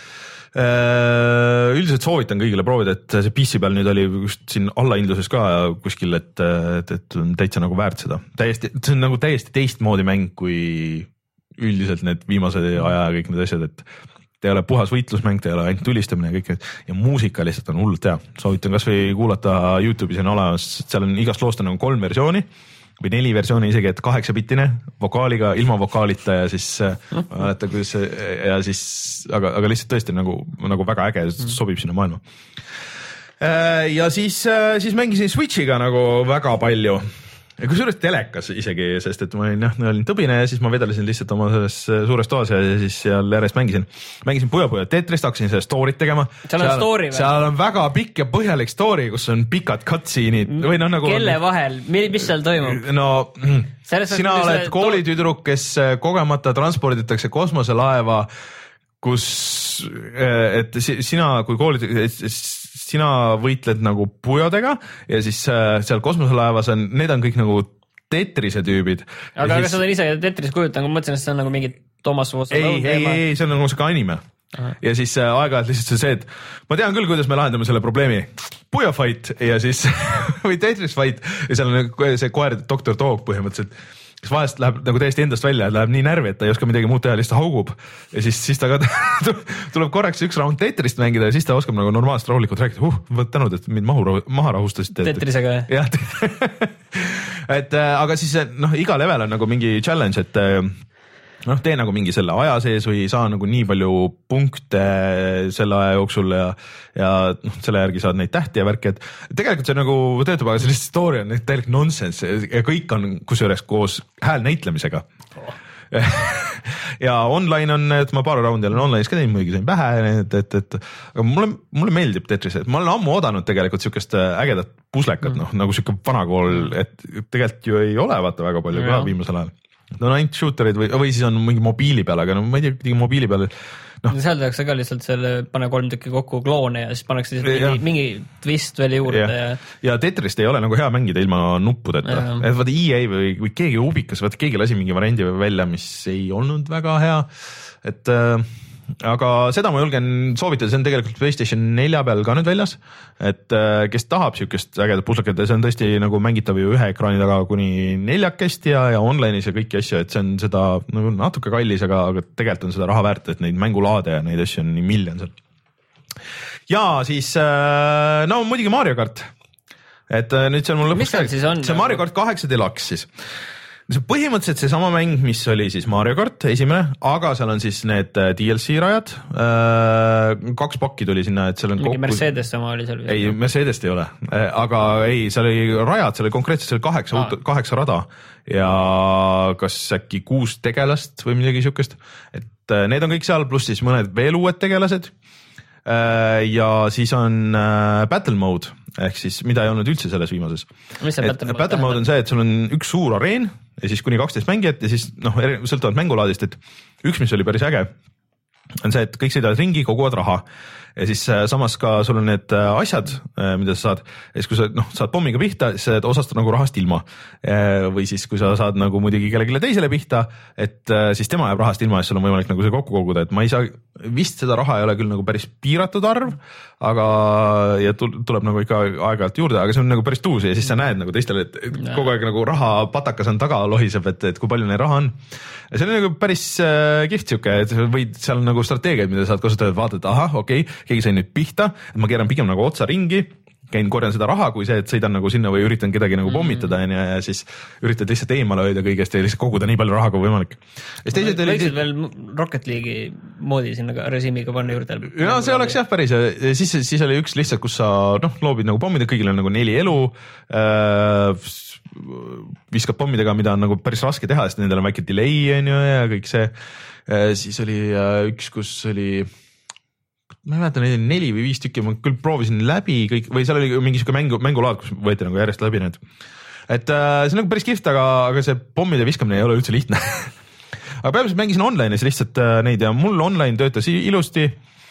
üldiselt soovitan kõigile proovida, et see P C peal nüüd oli just siin allahindluses ka kuskil, et, et, et on täitsa nagu väärt seda. Täiesti, see on nagu täiesti teistmoodi mäng kui üldiselt need viimase aja kõik need asjad, et ta ei ole puhas võitlusmäng, ta ei ole ainult tulistamine ja kõik need ja muusika lihtsalt on hullult hea. Soovitan kas või kuulata YouTube'is on olemas, seal on igast loost on nagu kolm versiooni või neli versiooni isegi, et kaheksapitine vokaaliga, ilma vokaalita ja siis mm. mäletan, kuidas ja siis, aga, aga lihtsalt tõesti nagu, nagu väga äge, sobib sinna maailma. Ja siis, siis mängisin Switchiga nagu väga palju. Ja kui suuresti telekas isegi, sest et ma olin, jah, olin tõbine ja siis ma vedelesin lihtsalt oma selles suures toas ja siis seal järjest mängisin. Mängisin Puyo Puyo Tetrist, hakkasin selle story't tegema. Seal on seal, story või? Seal on väga pikk ja põhjalik story, kus on pikad cutscene'id. Või no, nagu kelle on, vahel? Mis seal toimub? No, Selles sina oled koolitüdruk, kes kogemata transporditakse kosmoselaeva, kus, et sina kui koolitüdruk, sina võitled nagu pujodega ja siis seal kosmoselaevas on, need on kõik nagu Tetrise tüübid. Aga siis... kas sa ise Tetris kujutan, kui mõtlesin, et see on nagu mingi Thomas Vossa ei, ei, ei, see on nagu see ka anime. Aha. Ja siis aeg-ajalt lihtsalt see, et ma tean küll, kuidas me lahendame selle probleemi. Puja fight ja siis või Tetris fight ja seal on see koer doktor Dog põhimõtteliselt, kes vahest läheb nagu täiesti endast välja, läheb nii närvi, et ta ei oska midagi muud teha, lihtsalt haugub ja siis, siis ta ka tuleb korraks üks raund Tetrist mängida ja siis ta oskab nagu normaalselt rahulikult rääkida, uh, võt tänud, et mind mahu, maha rahustasite. Tetrisega või? Jah, et aga siis noh, iga level on nagu mingi challenge, et noh, tee nagu mingi selle aja sees või saa nagu nii palju punkte selle aja jooksul ja, ja noh, selle järgi saad neid tähti ja värki, et tegelikult see nagu töötab, aga sellist story on täielik nonsense ja kõik on kusjuures koos häälnäitlemisega oh. ja online on, et ma paar raundi olen online'is ka teinud, muidugi sain pähe, et, et, et aga mulle, mulle meeldib Tetris, et ma olen ammu oodanud tegelikult siukest ägedat puslekat, mm. noh nagu siuke vanakool, et tegelikult ju ei ole vaata väga palju ka viimasel ajal. No ainult shooterid või, või siis on mingi mobiili peal, aga no ma ei tea, kuidagi mobiili peal no. Seal tehakse ka lihtsalt selle, pane kolm tükki kokku kloone ja siis pannakse mingi, mingi twist veel juurde. Ja, ja... ja Tetrist ei ole nagu hea mängida ilma nuppudeta. Et vaata E A või, või keegi ubikas, vaata keegi lasi mingi variandi välja, mis ei olnud väga hea. Et äh, aga seda ma julgen soovitada, see on tegelikult PlayStation nelja peal ka nüüd väljas, et kes tahab siukest ägedat pusleket ja see on tõesti nagu mängitav ju ühe ekraani taga kuni neljakest ja, ja online'is ja kõiki asju, et see on seda nagu natuke kallis, aga, aga tegelikult on seda raha väärt, et neid mängulaade ja neid asju on nii miljon seal. Ja siis no muidugi Mario Kart, et nüüd seal mul lõpuks käib, see Mario Kart kaheksa Deluxe siis. See põhimõtteliselt see sama mäng, mis oli siis Mario Kart esimene, aga seal on siis need D L C rajad, kaks pakki tuli sinna, et seal on mingi kokku... Mercedes sama oli seal. Ei, Mercedest ei ole, aga ei, seal oli rajad, seal oli konkreetselt seal kaheksa, ah. kaheksa rada ja kas äkki kuus tegelast või midagi siukest, et need on kõik seal, pluss siis mõned veel uued tegelased ja siis on Battle Mode, ehk siis mida ei olnud üldse selles viimases. Battle, battle mode on see, et sul on üks suur areen ja siis kuni kaksteist mängijat ja siis noh, sõltuvalt mängulaadist, et üks, mis oli päris äge, on see, et kõik sõidavad ringi, koguvad raha ja siis samas ka sul on need asjad, mida sa saad, ja siis kui sa noh, saad pommiga pihta, siis sa osast nagu rahast ilma või siis kui sa saad nagu muidugi kellelegi teisele pihta, et siis tema jääb rahast ilma ja sul on võimalik nagu see kokku koguda, et ma ei saa, vist seda raha ei ole küll nagu päris piiratud arv, aga ja tuleb nagu ikka aeg-ajalt juurde, aga see on nagu päris tuus ja siis sa näed nagu teistele, et kogu aeg nagu raha patakas on taga lohiseb, et, et kui palju neil raha on. Ja see on nagu päris kihvt siuke, et võid seal nagu strateegiaid, mida saad kasutada, vaatad, et aha, okei, okay, keegi sai nüüd pihta, ma keeran pigem nagu otsa ringi, käin korjan seda raha, kui see, et sõidan nagu sinna või üritan kedagi nagu pommitada mm. ja, ja siis üritad lihtsalt eemale hoida kõigest ja lihtsalt koguda nii palju raha kui võimalik. Võiksid oli... veel Rocket League'i moodi sinna režiimiga panna juurde. No see oleks jah päris, siis, siis oli üks lihtsalt, kus sa noh, loobid nagu pommida, kõigil on nagu neli elu, äh, viskad pommidega, mida on nagu päris raske teha, sest nendel on väike delay on ju ja kõik see, äh, siis oli äh, üks, kus oli ma ei mäleta, neid neli või viis tükki, ma küll proovisin läbi kõik, või seal oli mingi siuke mängu, mängulaad, kus võeti nagu järjest läbi need. Et äh, see on nagu päris kihvt, aga, aga see pommide viskamine ei ole üldse lihtne. aga peamiselt mängisin online'is lihtsalt äh, neid ja mul online töötas ilusti,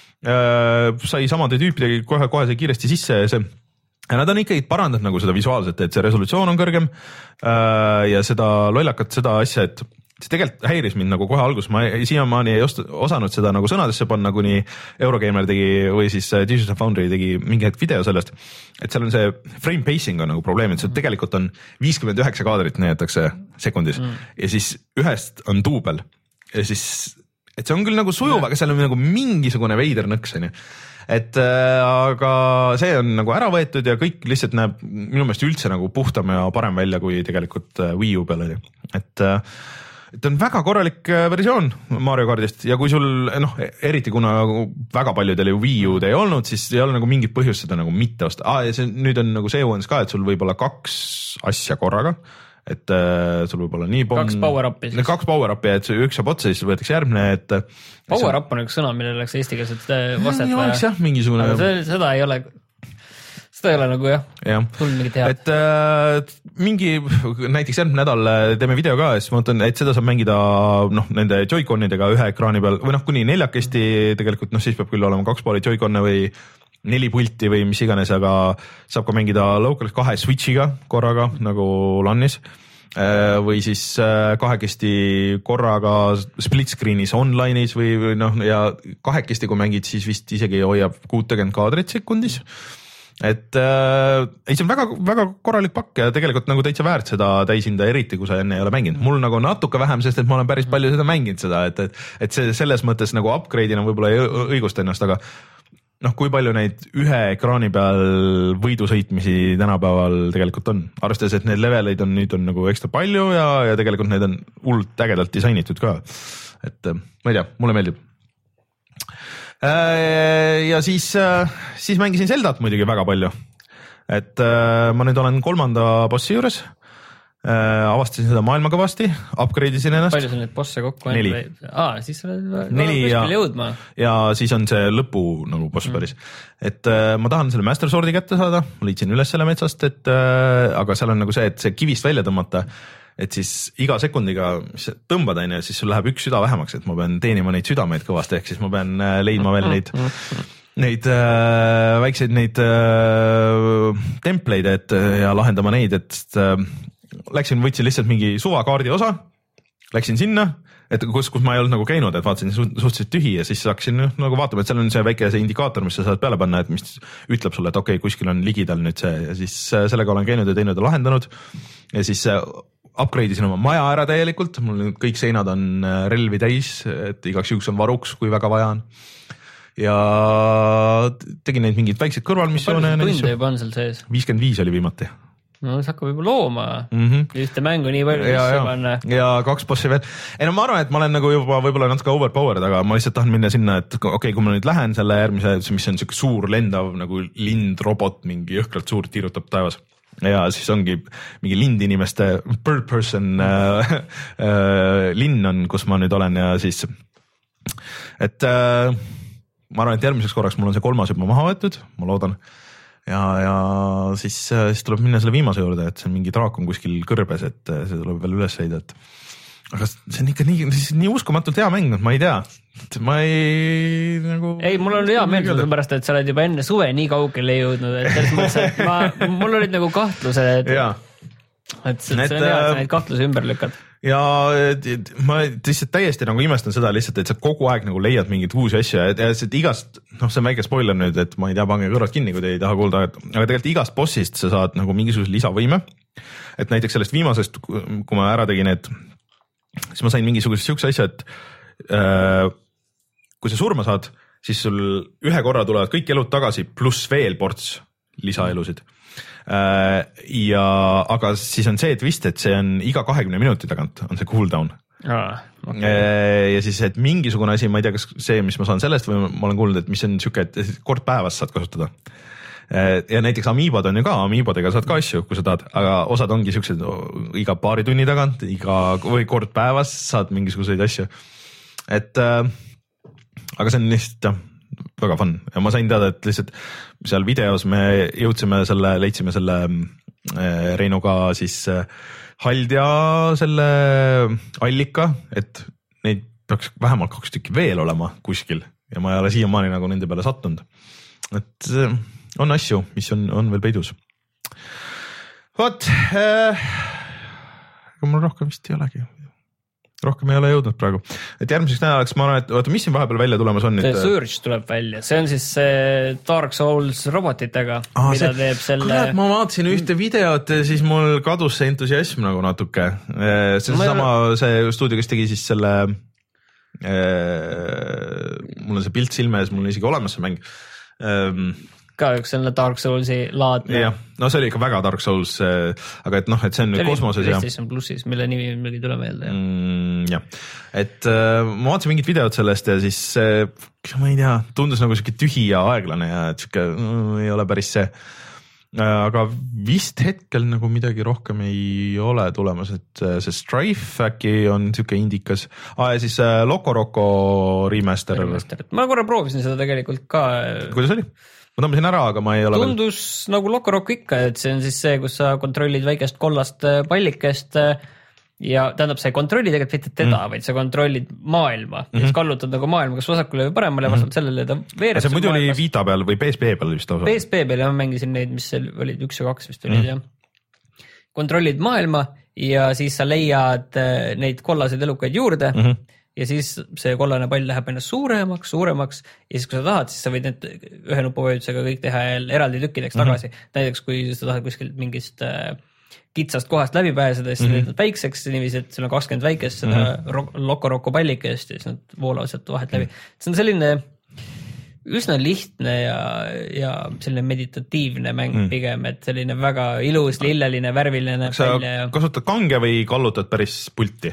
äh, sai samade tüüpidega kohe, kohe sai kiiresti sisse ja see ja nad on ikkagi parandanud nagu seda visuaalselt, et see resolutsioon on kõrgem äh, ja seda lollakat, seda asja, et see tegelikult häiris mind nagu kohe alguses, ma ei, siiamaani ei ost, osanud seda nagu sõnadesse panna, kuni Eurogamer tegi või siis Digital Foundry tegi mingi hetk video sellest, et seal on see frame pacing on nagu probleem, et see tegelikult on viiskümmend üheksa kaadrit näidatakse sekundis mm. ja siis ühest on duubel ja siis, et see on küll nagu sujuv, aga seal on nagu mingisugune veider nõks, on ju. Et äh, aga see on nagu ära võetud ja kõik lihtsalt näeb minu meelest üldse nagu puhtam ja parem välja kui tegelikult Wii U peal oli, et äh, et on väga korralik versioon Mario Kartist ja kui sul, noh, eriti kuna väga paljudel ju Wii U-d ei olnud, siis ei ole nagu mingit põhjust seda nagu mitte osta. Ah, ja see, nüüd on nagu see uuendus ka, et sul võib olla kaks asja korraga, et äh, sul võib olla nii pomm... Kaks power-up'i siis. Kaks power-up'i, et üks saab otsa, siis võetakse järgmine, et... Power-up on üks sõna, millele oleks eestikeelset vastet. Nii oleks jah, mingisugune... Aga see, seda ei ole... Seda ei ole nagu jah, ja. Tulnud mingit head. Et äh, mingi, näiteks järgmine nädal teeme video ka, siis ma mõtlen, et seda saab mängida noh, nende Joy-Conidega ühe ekraani peal või noh, kuni neljakesti tegelikult, noh siis peab küll olema kaks pooli Joy-Conne või neli pulti või mis iganes, aga saab ka mängida local kahe Switchiga korraga nagu LANis. või siis kahekesti korraga split screen'is online'is või, või noh, ja kahekesti kui mängid, siis vist isegi hoiab kuutekümmet kaadrit sekundis. Et äh, ei, see on väga, väga korralik pakk ja tegelikult nagu täitsa väärt seda täishinda, eriti kui sa enne ei ole mänginud. Mul nagu natuke vähem, sest et ma olen päris palju seda mänginud seda, et, et, et see selles mõttes nagu upgrade'ina võib-olla ei õigusta ennast, aga noh, kui palju neid ühe ekraani peal võidusõitmisi tänapäeval tegelikult on. Arvestades, et need leveleid on nüüd on nagu ekstra palju ja, ja tegelikult need on hullult ägedalt disainitud ka. Et ma ei tea, mulle meeldib. Ja siis, siis mängisin Zeldat muidugi väga palju, et ma nüüd olen kolmanda bossi juures, avastasin seda maailma kõvasti, upgrade isin ennast. Palju sul neid bosse kokku on? Neli. Aa, siis sa oled Neli ja, jõudma. Ja siis on see lõpu nagu boss päris. Mm. Et ma tahan selle Master Swordi kätte saada, ma liitsin üles selle metsast, et aga seal on nagu see, et see kivist välja tõmmata, et siis iga sekundiga tõmbad aine, siis sul läheb üks süda vähemaks, et ma pean teenima neid südameid kõvasti, ehk siis ma pean leidma veel neid, neid äh, väikseid neid äh, templeid, et ja lahendama neid, et äh, läksin, võtsin lihtsalt mingi suvakaardi osa, läksin sinna, et kus, kus ma ei olnud nagu käinud, et vaatasin suhteliselt tühi ja siis hakkasin nagu vaatama, et seal on see väike see indikaator, mis sa saad peale panna, et mis ütleb sulle, et okei okay,, kuskil on ligidal nüüd see ja siis sellega olen käinud ja teinud ja lahendanud ja siis upgrade isin oma maja ära täielikult, mul kõik seinad on relvi täis, et igaks juhuks on varuks, kui väga vaja on. Ja tegin neid mingeid väikseid kõrvalmissioone. Palju tunde juba on seal sees? viiskümmend viis oli viimati. No see hakkab juba looma mm -hmm. ühte mängu nii palju, mis ja, panna. Ja kaks bossi veel. Ei no ma arvan, et ma olen nagu juba võib-olla natuke overpowered, aga ma lihtsalt tahan minna sinna, et okei okay,, kui ma nüüd lähen selle järgmise, mis on siuke suur lendav nagu lind, robot, mingi jõhkralt suur tiirutab taevas. Ja siis ongi mingi lind inimeste bird person äh, äh, linn on, kus ma nüüd olen ja siis, et äh, ma arvan, et järgmiseks korraks mul on see kolmas juba maha võetud, ma loodan. Ja, ja siis, siis tuleb minna selle viimase juurde, et see on mingi draak on kuskil kõrbes, et see tuleb veel üles leida, et aga see on ikka nii, nii uskumatult hea mäng, ma ei tea, ma ei nagu... Ei, mul on hea meel, sellepärast, et sa oled juba enne suve nii kaugele jõudnud, et selles mõttes, et ma, mul olid nagu kahtlused, et, et see on hea, et sa neid kahtlusi ümber lükkad. Ja ma lihtsalt täiesti nagu imestan seda lihtsalt, et sa kogu aeg nagu leiad mingit uusi asju ja et igast, noh see on väike spoiler nüüd, et ma ei tea, pange kõrvad kinni, kui te ei taha kuulda, aga tegelikult igast bossist sa saad nagu mingisuguse lisavõime, et näiteks sellest viimasest, kui ma ära tegin, et siis ma sain mingisugused siukse asja, et äh, kui sa surma saad, siis sul ühe korra tulevad kõik elud tagasi, pluss veel ports lisaelusid. Äh, ja, aga siis on see twist, et see on iga kahekümne minuti tagant on see cooldown. Ah, okay. äh, ja siis, et mingisugune asi, ma ei tea, kas see, mis ma saan sellest või ma olen kuulnud, et mis on siuke, et kord päevas saad kasutada. Ja näiteks amiibod on ju ka, amiibodega saad ka asju, kui sa tahad, aga osad ongi siuksed iga paari tunni tagant, iga või kord päevas saad mingisuguseid asju. Et äh, aga see on lihtsalt jah, väga fun ja ma sain teada, et lihtsalt seal videos me jõudsime selle, leidsime selle äh, Reinuga siis äh, haldja selle allika, et neid peaks vähemalt kaks tükki veel olema kuskil ja ma ei ole siiamaani nagu nende peale sattunud. Et äh, on asju, mis on, on veel peidus. Vot, äh, mul rohkem vist ei olegi. Rohkem ei ole jõudnud praegu. Et järgmiseks nädalaks ma arvan, et oota, mis siin vahepeal välja tulemas on? See Surge tuleb välja, see on siis Dark Souls robotitega, ah, mida see, teeb selle... Kurat, ma vaatasin ühte videot ja siis mul kadus see entusiasm nagu natuke. See on ma sama, ei... see stuudio, kes tegi siis selle... Mul on see pilt silme ees, mul on isegi olemas see mäng. Ka üks selle Dark Soulsi laadne. Ja, no see oli ikka väga Dark Souls, aga et noh, et see on nüüd kosmoses. PlayStation plussis, mille nimi meil ei tule meelde. Ja. Mm, jah, et äh, ma vaatasin mingit videot sellest ja siis äh, ma ei tea, tundus nagu siuke tühi ja aeglane ja et siuke äh, ei ole päris see. Äh, aga vist hetkel nagu midagi rohkem ei ole tulemas, et äh, see Strife äkki on siuke indikas. Ah, ja siis äh, Loco Roco remaster. remaster. Ma korra proovisin seda tegelikult ka. Kuidas oli? Ma tõmbasin ära, aga ma ei ole tundus veel... nagu Loco Roco ikka, et see on siis see, kus sa kontrollid väikest kollast pallikest ja tähendab, sa ei kontrolli tegelikult mitte teda, mm. vaid sa kontrollid maailma mm -hmm. ja siis kallutad nagu maailma, kas vasakule või paremale ja vastavalt sellele ta veereb. See muidu maailmas. Oli Vita peal või P S P peal vist osa? P S P peal ja ma mängisin neid, mis olid üks ja kaks vist olid mm. ja kontrollid maailma ja siis sa leiad neid kollaseid elukaid juurde mm -hmm. ja siis see kollane pall läheb ennast suuremaks, suuremaks ja siis kui sa tahad, siis sa võid need ühe nupuvajutusega kõik teha eraldi tükkideks tagasi. Mm -hmm. Näiteks kui sa tahad kuskilt mingist kitsast kohast läbi pääseda, siis mm -hmm. teed väikseks niiviisi, et sul on kakskümmend väikest seda mm -hmm. loko-roko pallikest ja siis nad voolavad sealt vahet läbi. See on selline üsna lihtne ja, ja selline meditatiivne mäng mm. pigem, et selline väga ilus, lilleline, värviline. Sa ja... kasutad kange või kallutad päris pulti?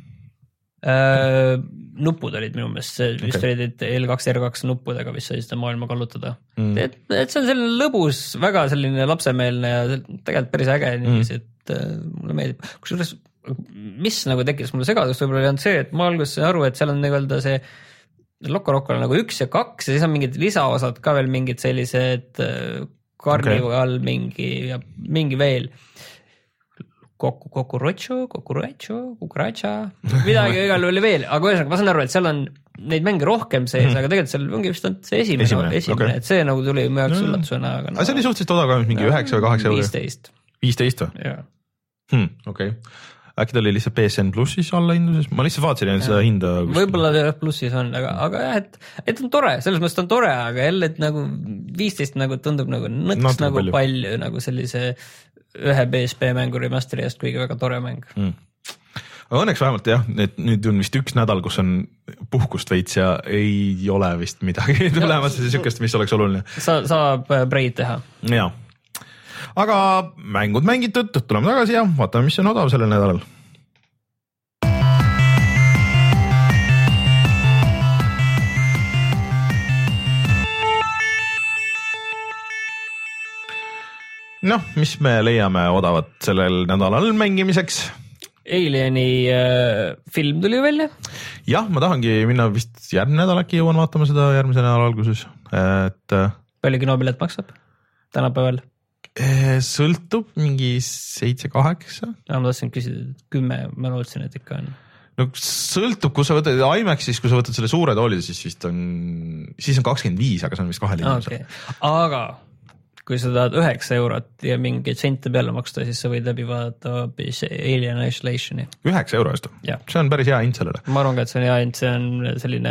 Äh, nupud olid minu meelest, see okay. vist olid L kaks R kaks nuppudega, mis sai seda maailma kallutada. Mm. Et, et see on selline lõbus, väga selline lapsemeelne ja tegelikult päris äge mm. niiviisi, et äh, mulle meeldib. Kusjuures, mis nagu tekkis mulle segadust võib-olla oli on see, et ma alguses sain aru, et seal on nii-öelda see Loco-Roco on nagu üks ja kaks ja siis on mingid lisaosad ka veel mingid sellised karnival okay. mingi ja mingi veel. Koku, Kokurocho, Kokurocho, Kukuracha, midagi igal oli veel, aga ühesõnaga ma saan aru, et seal on neid mänge rohkem sees mm, -hmm. aga tegelikult seal ongi vist on see esimene, esimene, esimene okay. et see nagu tuli mu jaoks üllatusena. Aga no, see oli suhteliselt odav, mingi üheksa või kaheksa euro. viisteist. viisteist või? Jah. Hmm, okei. Okay. Äkki ta oli lihtsalt P S N plussis alla hinduses, ma lihtsalt vaatasin ja. seda hinda. Võib-olla plussis on, aga, aga jah, et, et on tore, selles mõttes on tore, aga jälle, et nagu viisteist nagu tundub nagu nõks Natuke nagu palju. palju nagu sellise ühe P S P mängu remasteri eest, kuigi väga tore mäng. Mm. Aga õnneks vähemalt jah, et nüüd on vist üks nädal, kus on puhkust veits ja ei ole vist midagi tulemas ja sükest, mis oleks oluline. Sa, saab breid teha. Jaa. Aga mängud mängitud, tuleme tagasi ja vaatame, mis on odav sellel nädalal. noh, mis me leiame odavat sellel nädalal mängimiseks? Alieni äh, film tuli välja. Jah, ma tahangi minna vist järgmine nädal äkki jõuan vaatama seda järgmise nädala alguses. Et, palju kinopilet maksab tänapäeval? Sõltub mingi seitse kaheksa. Ja, ma tahtsin küsida, kümme, ma lootsin, et ikka on. No sõltub, kui sa võtad IMAX-is, kui sa võtad selle suure tooli, siis vist on, siis on kakskümmend viis, aga see on vist kahe liidu. Okay. Aga kui sa tahad üheksa eurot ja mingeid sente peale maksta, siis sa võid läbi vaadata hoopis Alien Isolationi. üheksa euro eest? See on päris hea hind sellele. Ma arvan ka, et see on hea hind, see on selline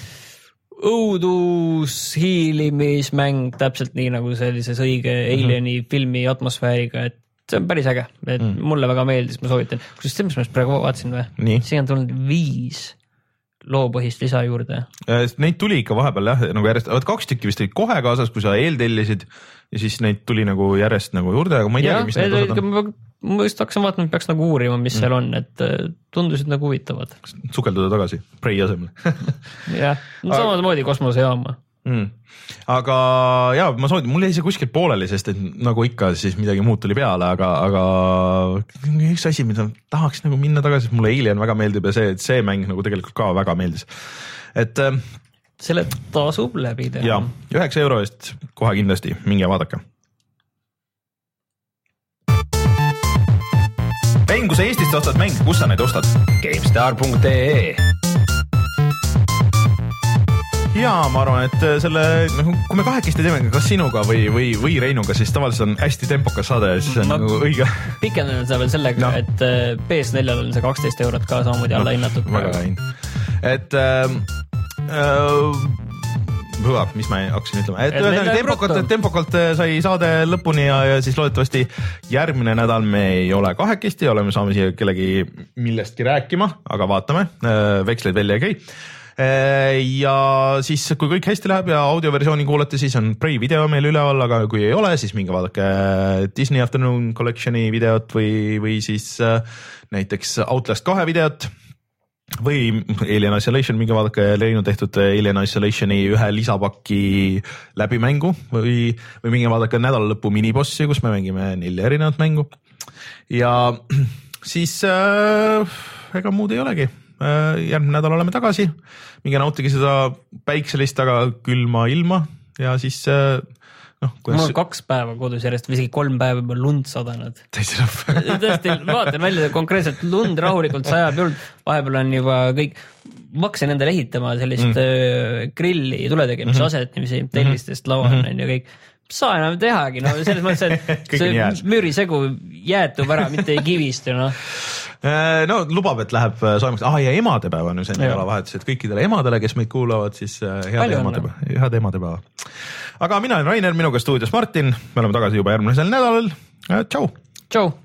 õudus hiilimismäng täpselt nii nagu sellises õige Alieni mm -hmm. filmi atmosfääriga, et see on päris äge, et mm. mulle väga meeldis, ma soovitan. Kus see, mis ma praegu vaatasin või? Siin on tulnud viis loopõhist lisa juurde. Neid tuli ikka vahepeal jah, nagu järjest, kaks tükki vist olid kohe kaasas, kui sa eeltellisid ja siis neid tuli nagu järjest nagu juurde, aga ma ei teagi, mis need osad on. Ma just hakkasin vaatama, et peaks nagu uurima, mis mm. seal on, et tundusid nagu huvitavad. Sukelduda tagasi, Prey asemel. jah, samas moodi kosmosejaama. Mm. Aga jaa, ma soovitan, mul jäi see kuskil pooleli, sest et nagu ikka siis midagi muud tuli peale, aga, aga üks asi, mida tahaks nagu minna tagasi, mulle Alien väga meeldib ja see, et see mäng nagu tegelikult ka väga meeldis. Et selle tasub läbi teha. Jaa, üheksa euro eest kohe kindlasti, minge vaadake. Mäng, kui sa Eestist ostad mäng, kus sa neid ostad? GameStar punkt ee Jaa, ma arvan, et selle, kui me kahekesti teeme kas sinuga või, või, või Reinuga, siis tavaliselt on hästi tempokas saade ja siis on ma nagu õige. Pikendame seda veel sellega, no. et P S neljal on see kaksteist eurot ka samamoodi alla hinnatud. No, väga hind. Et äh, äh, hüva, mis ma hakkasin ütlema, et, et tempokalt, tempokalt sai saade lõpuni ja, ja siis loodetavasti järgmine nädal me ei ole kahekesti, oleme saame siia kellegi millestki rääkima, aga vaatame, veksleid välja ei käi. Ja siis, kui kõik hästi läheb ja audioversiooni kuulete, siis on Prey video meil üleval, aga kui ei ole, siis minge vaadake Disney Afternoon Collectioni videot või, või siis näiteks Outlast kahe videot või Alien Isolation, minge vaadake Leinu tehtud Alien Isolationi ühe lisapaki läbimängu või, või minge vaadake nädala lõpu minibossi, kus me mängime nelja erinevat mängu ja siis äh, ega muud ei olegi. Järgmine nädal oleme tagasi, minge nautige seda päikselist, aga külma ilma ja siis noh, kuidas... Mul on kaks päeva kodus järjest või isegi kolm päeva juba lund sadanud. Tõesti, vaatan välja konkreetselt lund rahulikult sajab juurde, vahepeal on juba kõik, ma hakkasin endale ehitama sellist mm. grilli tuletegemise mm-hmm. aset, niiviisi tellistest lauan mm-hmm. ja kõik. Saa enam tehagi, no selles mõttes, et see müürisegu jäätub ära, mitte ei kivistu, noh. No lubab, et läheb soojemaks. Ah, ja emadepäev on ju see nädalavahetus, et kõikidele emadele, kes meid kuulavad, siis head emadepäeva. Head emadepäeva. Aga mina olen Rainer, minuga stuudios Martin. Me oleme tagasi juba järgmisel nädalal. Tšau. Tšau.